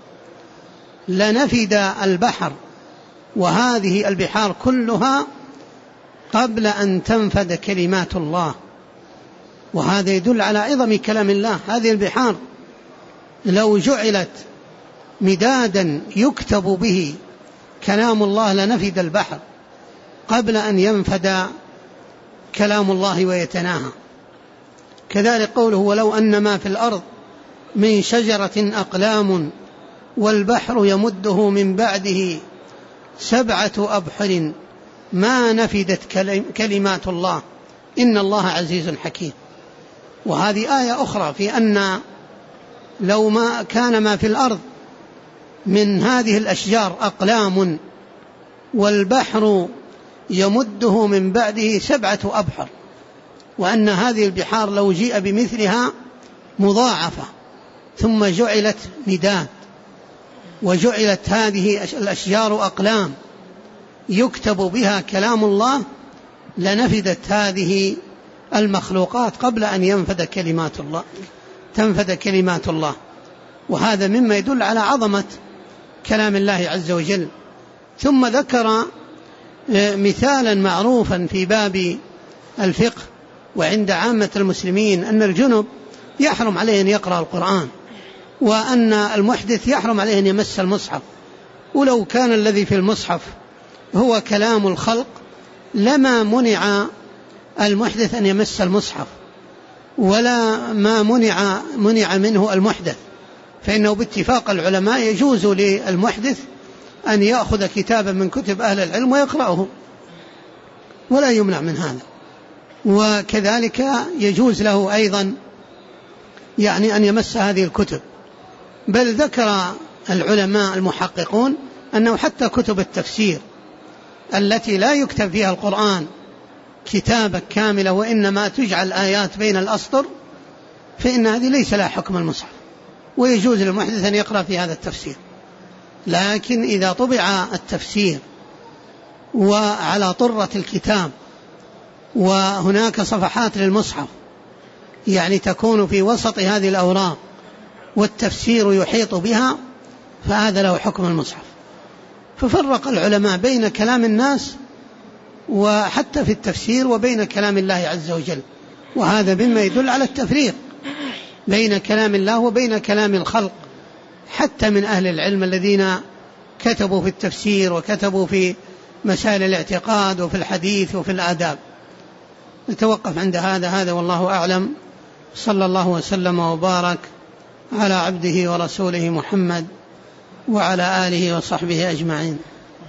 لنفد البحر، وهذه البحار كلها قبل أن تنفد كلمات الله. وهذا يدل على عظم كلام الله. هذه البحار لو جعلت مدادا يكتب به كلام الله لنفد البحر قبل أن ينفد كلام الله ويتناهى. كذلك قوله: ولو أن ما في الأرض من شجرة أقلام والبحر يمده من بعده 7 أبحر ما نفدت كلمات الله إن الله عزيز حكيم. وهذه آية أخرى في أن لو ما كان ما في الأرض من هذه الأشجار أقلام والبحر يمده من بعده 7 أبحر، وأن هذه البحار لو جيء بمثلها مضاعفة ثم جعلت مداد وجعلت هذه الأشجار أقلام يكتب بها كلام الله لنفدت هذه المخلوقات قبل أن تنفذ كلمات الله. وهذا مما يدل على عظمة كلام الله عز وجل. ثم ذكر مثالا معروفا في باب الفقه وعند عامة المسلمين أن الجنب يحرم عليه أن يقرأ القرآن، وأن المحدث يحرم عليه أن يمس المصحف. ولو كان الذي في المصحف هو كلام الخلق لما منع المحدث أن يمس المصحف، ولا ما منع منه المحدث، فإنه باتفاق العلماء يجوز للمحدث أن يأخذ كتابا من كتب أهل العلم ويقرأه ولا يمنع من هذا. وكذلك يجوز له أيضا يعني أن يمس هذه الكتب. بل ذكر العلماء المحققون أنه حتى كتب التفسير التي لا يكتب فيها القرآن كتابة كاملة وإنما تجعل آيات بين الأسطر، فإن هذه ليس لها حكم المصحف، ويجوز للمحدث أن يقرأ في هذا التفسير. لكن إذا طبع التفسير وعلى طرة الكتاب وهناك صفحات للمصحف يعني تكون في وسط هذه الأوراق والتفسير يحيط بها، فهذا له حكم المصحف. ففرق العلماء بين كلام الناس وحتى في التفسير وبين كلام الله عز وجل، وهذا مما يدل على التفريق بين كلام الله وبين كلام الخلق، حتى من أهل العلم الذين كتبوا في التفسير وكتبوا في مسائل الاعتقاد وفي الحديث وفي الآداب. نتوقف عند هذا والله أعلم. صلى الله وسلم وبارك على عبده ورسوله محمد وعلى آله وصحبه أجمعين.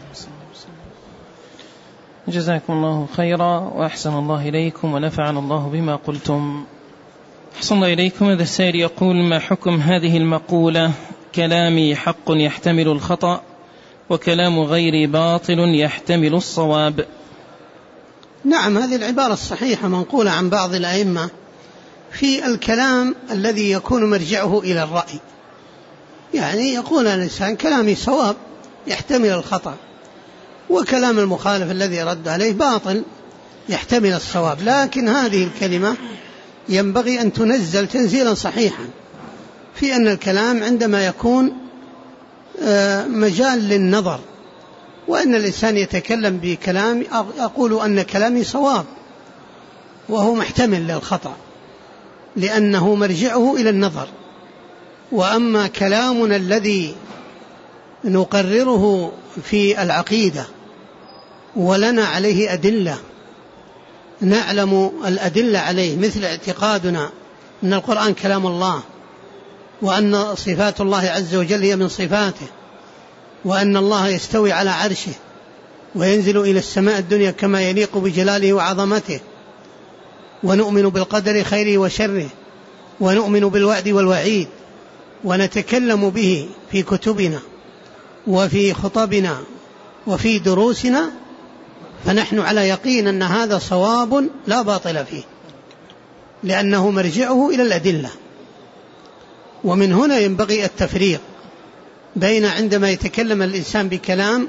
جزاكم الله خيرا وأحسن الله إليكم ونفعنا الله بما قلتم. أحسن الله إليكم. هذا السائل يقول: ما حكم هذه المقولة: كلامي حق يحتمل الخطأ وكلام غيري باطل يحتمل الصواب؟ نعم، هذه العبارة الصحيحة منقولة عن بعض الأئمة في الكلام الذي يكون مرجعه إلى الرأي. يعني يقول الإنسان كلامي صواب يحتمل الخطأ، وكلام المخالف الذي رد عليه باطل يحتمل الصواب. لكن هذه الكلمة ينبغي أن تنزل تنزيلا صحيحا في أن الكلام عندما يكون مجال للنظر، وأن الإنسان يتكلم بكلام أقول أن كلامي صواب وهو محتمل للخطأ لأنه مرجعه إلى النظر. وأما كلامنا الذي نقرره في العقيدة ولنا عليه أدلة نعلم الأدلة عليه، مثل اعتقادنا أن القرآن كلام الله، وأن صفات الله عز وجل هي من صفاته، وأن الله يستوي على عرشه وينزل إلى السماء الدنيا كما يليق بجلاله وعظمته، ونؤمن بالقدر خيره وشره، ونؤمن بالوعد والوعيد، ونتكلم به في كتبنا وفي خطبنا وفي دروسنا، فنحن على يقين أن هذا صواب لا باطل فيه، لأنه مرجعه إلى الأدلة. ومن هنا ينبغي التفريق بين عندما يتكلم الإنسان بكلام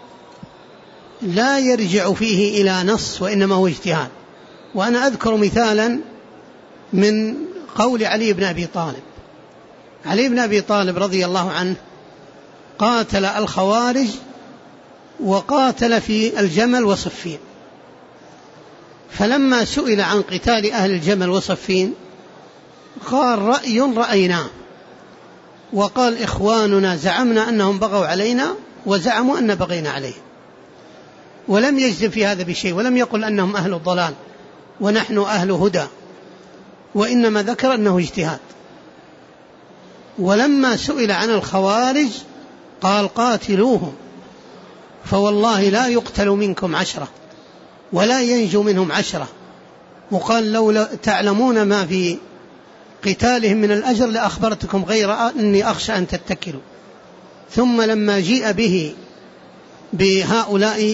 لا يرجع فيه إلى نص وإنما هو اجتهاد. وأنا أذكر مثالا من قول علي بن أبي طالب. علي بن أبي طالب رضي الله عنه قاتل الخوارج وقاتل في الجمل وصفين، فلما سئل عن قتال أهل الجمل وصفين قال: رأي رأيناه، وقال: إخواننا زعمنا أنهم بغوا علينا وزعموا أن بغينا عليه، ولم يجزم في هذا بشيء، ولم يقل أنهم أهل الضلال ونحن أهل هدى، وإنما ذكر أنه اجتهاد. ولما سئل عن الخوارج قال: قاتلوهم فوالله لا يقتل منكم 10 ولا ينجو منهم 10، وقال: لو تعلمون ما في قتالهم من الأجر لأخبرتكم غير أني أخشى أن تتكلوا. ثم لما جيء به بهؤلاء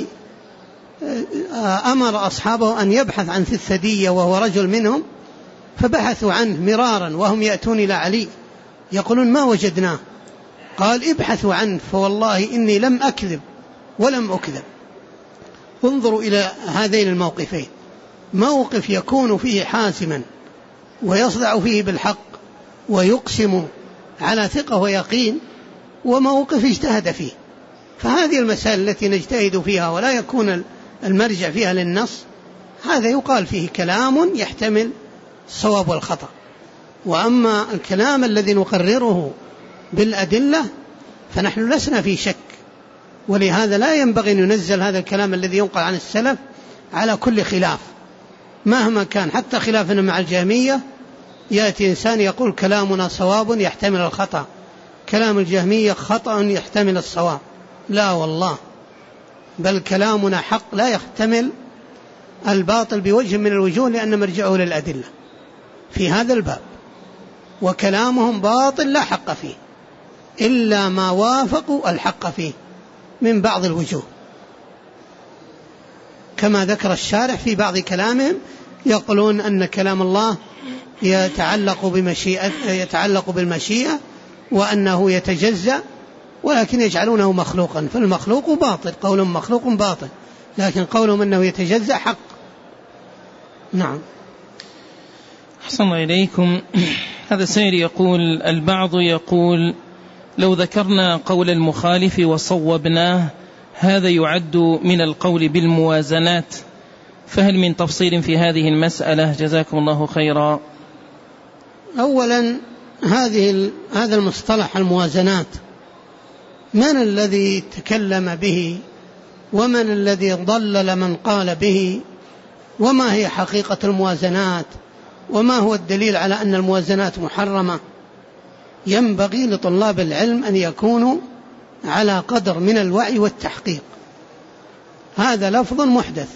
أمر أصحابه أن يبحث عن الثدية وهو رجل منهم، فبحثوا عنه مرارا وهم يأتون إلى علي يقولون: ما وجدناه. قال: ابحثوا عنه فوالله إني لم أكذب ولم أكذب. انظروا إلى هذين الموقفين، موقف يكون فيه حاسما ويصدع فيه بالحق ويقسم على ثقة ويقين، وموقف اجتهد فيه. فهذه المسائل التي نجتهد فيها ولا يكون المرجع فيها للنص، هذا يقال فيه كلام يحتمل الصواب والخطأ. وأما الكلام الذي نقرره بالأدلة فنحن لسنا في شك، ولهذا لا ينبغي أن ينزل هذا الكلام الذي ينقل عن السلف على كل خلاف مهما كان. حتى خلافنا مع الجهمية يأتي إنسان يقول كلامنا صواب يحتمل الخطأ، كلام الجهمية خطأ يحتمل الصواب. لا والله، بل كلامنا حق لا يحتمل الباطل بوجه من الوجوه، لأن مرجعه للأدلة في هذا الباب. وكلامهم باطل لا حق فيه إلا ما وافقوا الحق فيه من بعض الوجوه، كما ذكر الشارح في بعض كلامهم، يقولون أن كلام الله يتعلق بالمشيئة وأنه يتجزأ، ولكن يجعلونه مخلوقا، فالمخلوق باطل، قول مخلوق باطل، لكن قولهم أنه يتجزأ حق. نعم. أحسن الله إليكم. هذا السائل يقول: البعض يقول لو ذكرنا قول المخالف وصوبناه هذا يعد من القول بالموازنات، فهل من تفصيل في هذه المسألة؟ جزاكم الله خيرا. أولا هذا المصطلح الموازنات من الذي تكلم به، ومن الذي ضلل من قال به، وما هي حقيقة الموازنات، وما هو الدليل على أن الموازنات محرمة؟ ينبغي لطلاب العلم أن يكونوا على قدر من الوعي والتحقيق. هذا لفظ محدث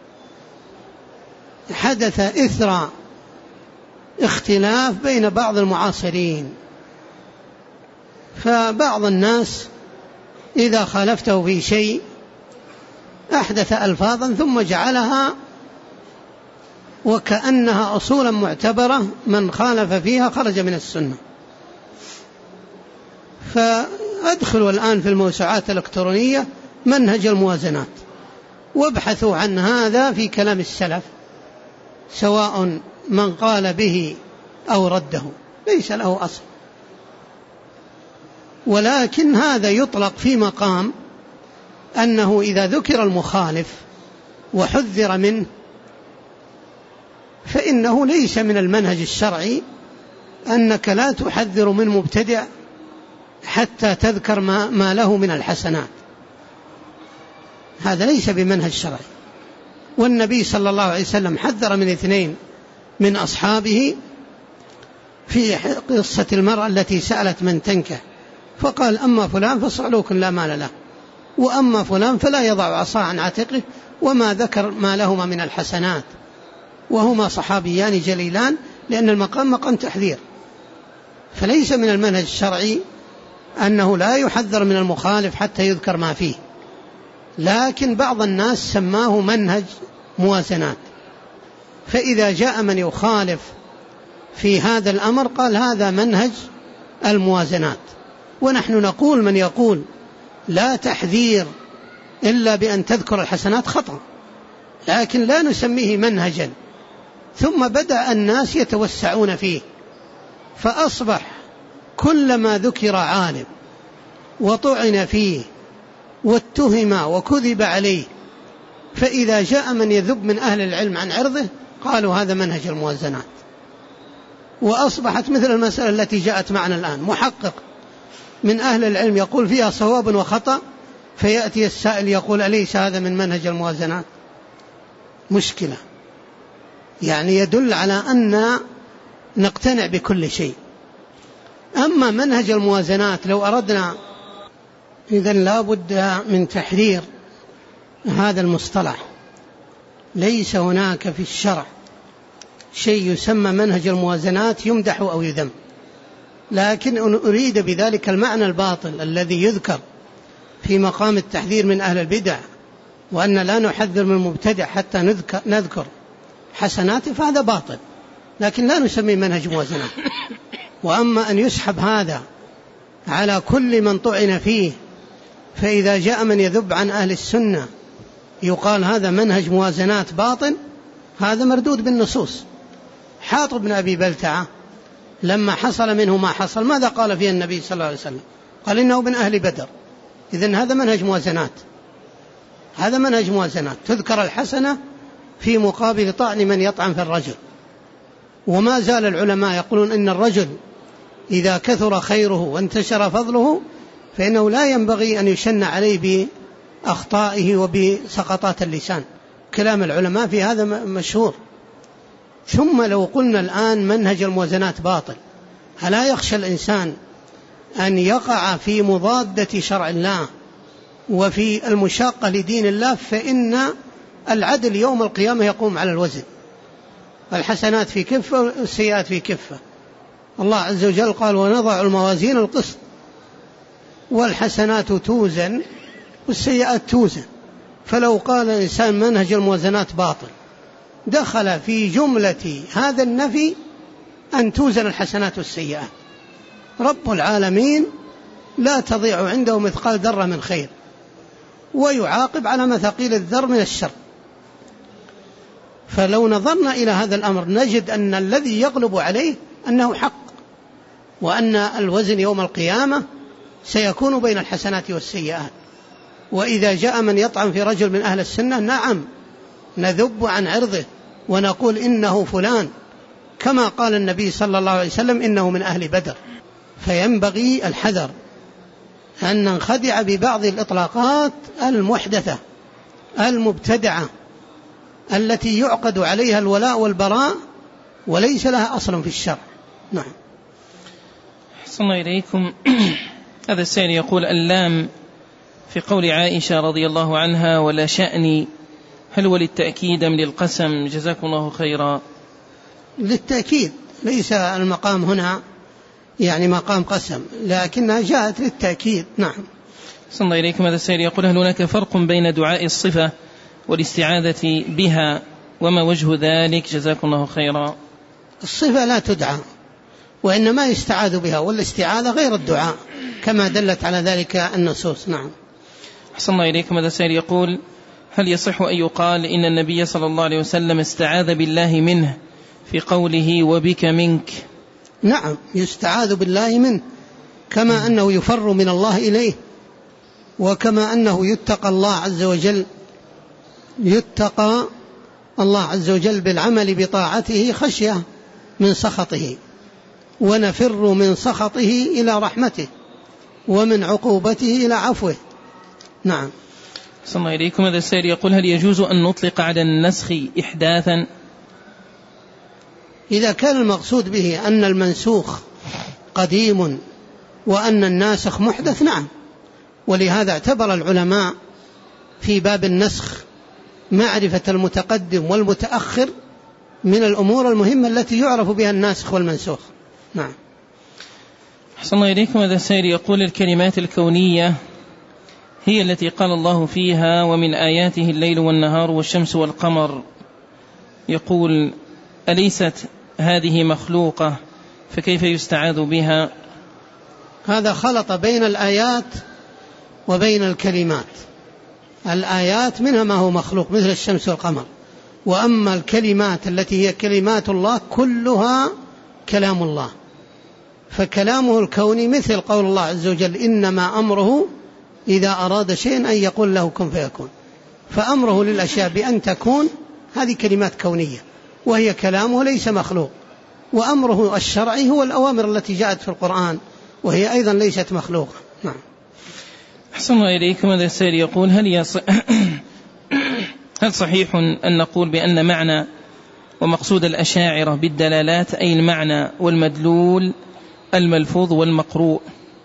حدث إثر اختلاف بين بعض المعاصرين، فبعض الناس إذا خالفته في شيء أحدث ألفاظا ثم جعلها وكأنها أصولا معتبرة، من خالف فيها خرج من السنة. فأدخلوا الآن في الموسوعات الإلكترونية منهج الموازنات وابحثوا عن هذا في كلام السلف، سواء من قال به أو رده، ليس له أصل. ولكن هذا يطلق في مقام أنه إذا ذكر المخالف وحذر منه فإنه ليس من المنهج الشرعي أنك لا تحذر من مبتدع حتى تذكر ما له من الحسنات، هذا ليس بمنهج شرعي. والنبي صلى الله عليه وسلم حذر من 2 من أصحابه في قصة المرأة التي سألت من تنكح، فقال: أما فلان فصعلوك لا مال له، وأما فلان فلا يضع عصا عن عاتقه، وما ذكر ما لهما من الحسنات، وهما صحابيان جليلان، لأن المقام مقام تحذير. فليس من المنهج الشرعي أنه لا يحذر من المخالف حتى يذكر ما فيه، لكن بعض الناس سماه منهج موازنات، فإذا جاء من يخالف في هذا الأمر قال هذا منهج الموازنات. ونحن نقول من يقول لا تحذير إلا بأن تذكر الحسنات خطأ، لكن لا نسميه منهجا. ثم بدأ الناس يتوسعون فيه، فأصبح كلما ذكر عالم وطعن فيه واتهم وكذب عليه، فإذا جاء من يذب من أهل العلم عن عرضه قالوا هذا منهج الموازنات. وأصبحت مثل المسألة التي جاءت معنا الآن، محقق من أهل العلم يقول فيها صواب وخطأ، فيأتي السائل يقول أليس هذا من منهج الموازنات؟ مشكلة، يعني يدل على أن نقتنع بكل شيء. أما منهج الموازنات لو أردنا، إذن لا بد من تحرير هذا المصطلح. ليس هناك في الشرع شيء يسمى منهج الموازنات يمدح أو يذم، لكن أريد بذلك المعنى الباطل الذي يذكر في مقام التحذير من أهل البدع، وأن لا نحذر من المبتدع حتى نذكر حسناته، فهذا باطل، لكن لا نسميه منهج موازنات. وأما أن يسحب هذا على كل من طعن فيه، فإذا جاء من يذب عن أهل السنة يقال هذا منهج موازنات باطل، هذا مردود بالنصوص. حاطب بن أبي بلتعة لما حصل منه ما حصل ماذا قال فيه النبي صلى الله عليه وسلم؟ قال إنه من أهل بدر. إذن هذا منهج موازنات، هذا منهج موازنات، تذكر الحسنة في مقابل طعن من يطعن في الرجل. وما زال العلماء يقولون إن الرجل إذا كثر خيره وانتشر فضله فإنه لا ينبغي أن يشن عليه بأخطائه وبسقطات اللسان. كلام العلماء في هذا مشهور. ثم لو قلنا الآن منهج الموازنات باطل، ألا يخشى الإنسان أن يقع في مضادة شرع الله وفي المشاقة لدين الله؟ فإن العدل يوم القيامة يقوم على الوزن، الحسنات في كفة والسيئات في كفة. الله عز وجل قال ونضع الموازين القسط والحسنات توزن والسيئات توزن. فلو قال الإنسان منهج الموازنات باطل دخل في جملة هذا النفي أن توزن الحسنات والسيئات. رب العالمين لا تضيع عنده مثقال ذرة من خير ويعاقب على مثاقيل الذر من الشر. فلو نظرنا إلى هذا الأمر نجد أن الذي يغلب عليه أنه حق، وأن الوزن يوم القيامة سيكون بين الحسنات والسيئات. وإذا جاء من يطعن في رجل من أهل السنة نعم نذب عن عرضه ونقول إنه فلان، كما قال النبي صلى الله عليه وسلم إنه من أهل بدر. فينبغي الحذر أن ننخدع ببعض الإطلاقات المحدثة المبتدعة التي يعقد عليها الولاء والبراء وليس لها أصل في الشرع. نعم. أحسن الله إليكم. هذا السائل يقول اللام في قول عائشة رضي الله عنها ولا شأني، هل هو للتأكيد أم للقسم؟ جزاكم الله خيرا. للتأكيد، ليس المقام هنا يعني مقام قسم، لكنها جاءت للتأكيد. نعم. أحسن الله إليكم. هذا السائل يقول هل هناك فرق بين دعاء الصفة والاستعاذة بها وما وجه ذلك؟ جزاكم الله خيرا. الصفة لا تدعى وإنما يستعاذ بها، والاستعاذة غير الدعاء كما دلت على ذلك النصوص. نعم. أحسن الله إليكم. هذا السائل يقول هل يصح أن يقال إن النبي صلى الله عليه وسلم استعاذ بالله منه في قوله وبك منك؟ نعم يستعاذ بالله منه، كما أنه يفر من الله إليه، وكما أنه يتقى الله عز وجل بالعمل بطاعته خشية من سخطه، ونفر من سخطه إلى رحمته ومن عقوبته إلى عفوه. نعم. صلى الله عليكم. هذا السائل يقول هل يجوز أن نطلق على النسخ إحداثا؟ إذا كان المقصود به أن المنسوخ قديم وأن الناسخ محدث نعم. ولهذا اعتبر العلماء في باب النسخ معرفة المتقدم والمتأخر من الأمور المهمة التي يعرف بها الناسخ والمنسوخ. نعم. أحسن الله إليكم. هذا السائل يقول الكلمات الكونية هي التي قال الله فيها ومن آياته الليل والنهار والشمس والقمر، يقول أليست هذه مخلوقة فكيف يستعاذ بها؟ هذا خلط بين الآيات وبين الكلمات. الآيات منها ما هو مخلوق مثل الشمس والقمر، وأما الكلمات التي هي كلمات الله كلها كلام الله. فكلامه الكوني مثل قول الله عز وجل إنما أمره إذا أراد شيئا أن يقول له كن فيكون، فأمره للأشياء بأن تكون، هذه كلمات كونية وهي كلامه ليس مخلوق. وأمره الشرعي هو الأوامر التي جاءت في القرآن وهي أيضا ليست مخلوقة. نعم. أحسن الله إليكم. هذا السائل يقول هل صحيح أن نقول بأن معنى ومقصود الأشاعرة بالدلالات أي المعنى والمدلول الملفوظ والمقروء؟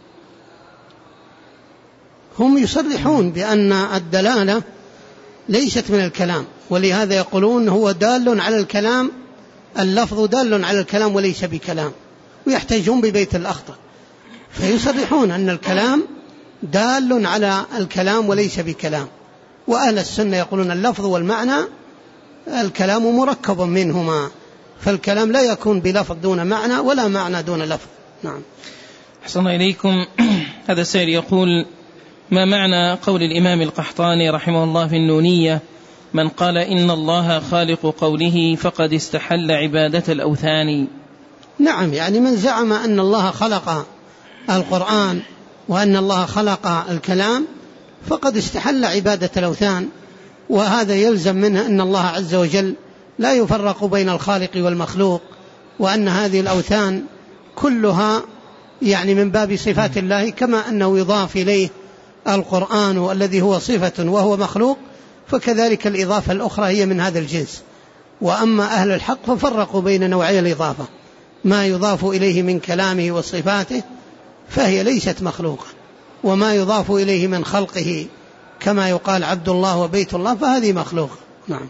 هم يصرحون بأن الدلالة ليست من الكلام، ولهذا يقولون هو دال على الكلام، اللفظ دال على الكلام وليس بكلام، ويحتجون ببيت الأخطر فيصرحون أن الكلام دال على الكلام وليس بكلام. وأهل السنة يقولون اللفظ والمعنى الكلام مركب منهما، فالكلام لا يكون بلفظ دون معنى ولا معنى دون لفظ. نعم. أحسن الله إليكم. هذا السائل يقول ما معنى قول الإمام القحطاني رحمه الله في النونية من قال إن الله خالق قوله فقد استحل عبادة الأوثان. نعم، يعني من زعم أن الله خلق القرآن وأن الله خلق الكلام فقد استحل عبادة الأوثان، وهذا يلزم منه أن الله عز وجل لا يفرق بين الخالق والمخلوق، وأن هذه الأوثان كلها يعني من باب صفات الله، كما أنه يضاف إليه القرآن والذي هو صفة وهو مخلوق، فكذلك الإضافة الأخرى هي من هذا الجنس. وأما أهل الحق ففرقوا بين نوعي الإضافة، ما يضاف إليه من كلامه وصفاته فهي ليست مخلوقة، وما يضاف إليه من خلقه كما يقال عبد الله وبيت الله فهذه مخلوقة. نعم.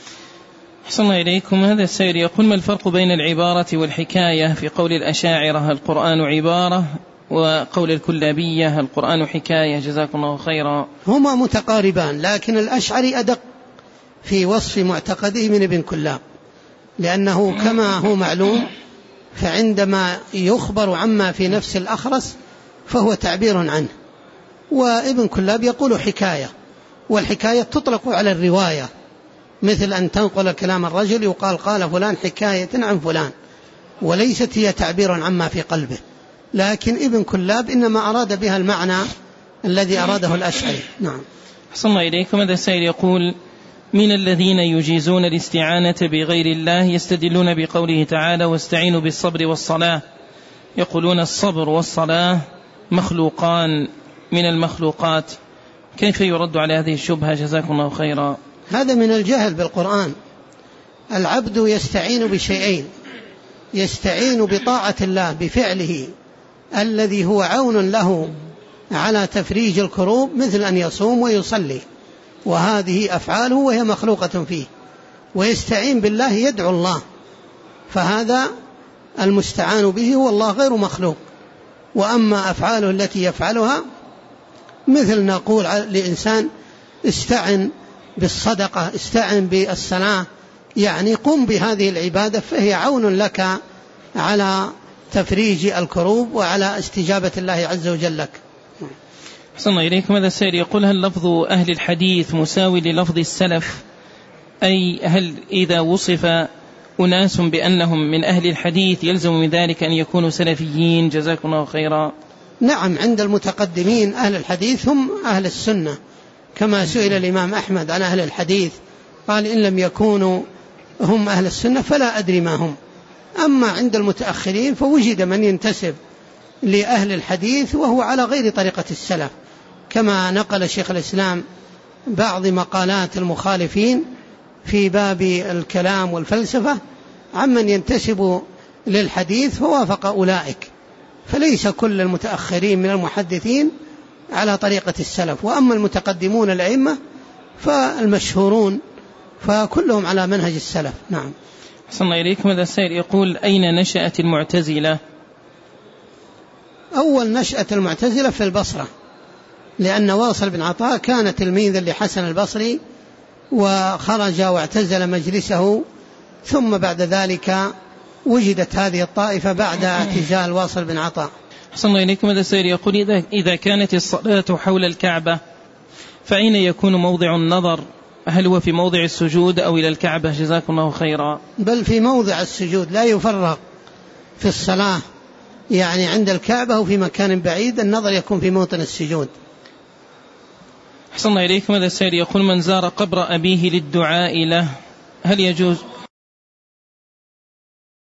أحسن الله إليكم. هذا السائل يقول: ما الفرق بين العبارة والحكاية في قول الأشاعرة القرآن عبارة، وقول الكلابية القرآن حكاية؟ جزاكم الله خيرا. هما متقاربان، لكن الأشعري أدق في وصف معتقده من ابن كلاب، لأنه كما هو معلوم فعندما يخبر عما في نفس الأخرس فهو تعبير عنه، وابن كلاب يقول حكاية، والحكاية تطلق على الرواية، مثل أن تنقل كلام الرجل يقال قال فلان حكاية عن فلان، وليست هي تعبير عما في قلبه. لكن ابن كلاب إنما أراد بها المعنى الذي أراده الأشعري. نعم. أحسن الله إليكم. هذا السائل يقول: من الذين يجيزون الاستعانة بغير الله يستدلون بقوله تعالى: واستعينوا بالصبر والصلاة، يقولون الصبر والصلاة مخلوقان من المخلوقات، كيف يرد على هذه الشبهة؟ جزاكم الله خيرا. هذا من الجهل بالقرآن. العبد يستعين بشيئين: يستعين بطاعة الله بفعله الذي هو عون له على تفريج الكروب، مثل أن يصوم ويصلي، وهذه أفعاله وهي مخلوقة فيه. ويستعين بالله يدعو الله، فهذا المستعان به هو الله غير مخلوق. وأما أفعاله التي يفعلها، مثل نقول لإنسان استعن بالصدقة، استعن بالصلاة، يعني قم بهذه العبادة، فهي عون لك على تفريج الكروب وعلى استجابة الله عز وجل لك. أحسن الله إليكم. هذا السائل يقول: هل لفظ أهل الحديث مساوي للفظ السلف؟ أي هل إذا وصف أناس بأنهم من أهل الحديث يلزم من ذلك أن يكونوا سلفيين؟ جزاكم الله خيرا. نعم، عند المتقدمين أهل الحديث هم أهل السنة، كما سئل الإمام أحمد عن أهل الحديث قال: إن لم يكونوا هم أهل السنة فلا أدري ما هم. أما عند المتأخرين فوجد من ينتسب لأهل الحديث وهو على غير طريقة السلف، كما نقل شيخ الإسلام بعض مقالات المخالفين في باب الكلام والفلسفة عمن ينتسب للحديث فوافق أولئك. فليس كل المتأخرين من المحدثين على طريقة السلف، وأما المتقدمون الأئمة فالمشهورون فكلهم على منهج السلف. نعم. أحسن الله إليكم. هذا السائل يقول: أين نشأت المعتزلة؟ أول نشأة المعتزلة في البصرة، لأن واصل بن عطاء كان تلميذا لحسن البصري وخرج واعتزل مجلسه، ثم بعد ذلك وجدت هذه الطائفة بعد اعتزال واصل بن عطاء. أحسن الله إليكم. هذا السائل يقول: إذا كانت الصلاة حول الكعبة فأين يكون موضع النظر؟ هل هو في موضع السجود أو إلى الكعبة؟ جزاكم الله خيرا. بل في موضع السجود، لا يفرق في الصلاة، يعني عند الكعبة وفي مكان بعيد النظر يكون في موطن السجود. أحسن الله إليكم. هذا السائل يقول: من زار قبر أبيه للدعاء له هل يجوز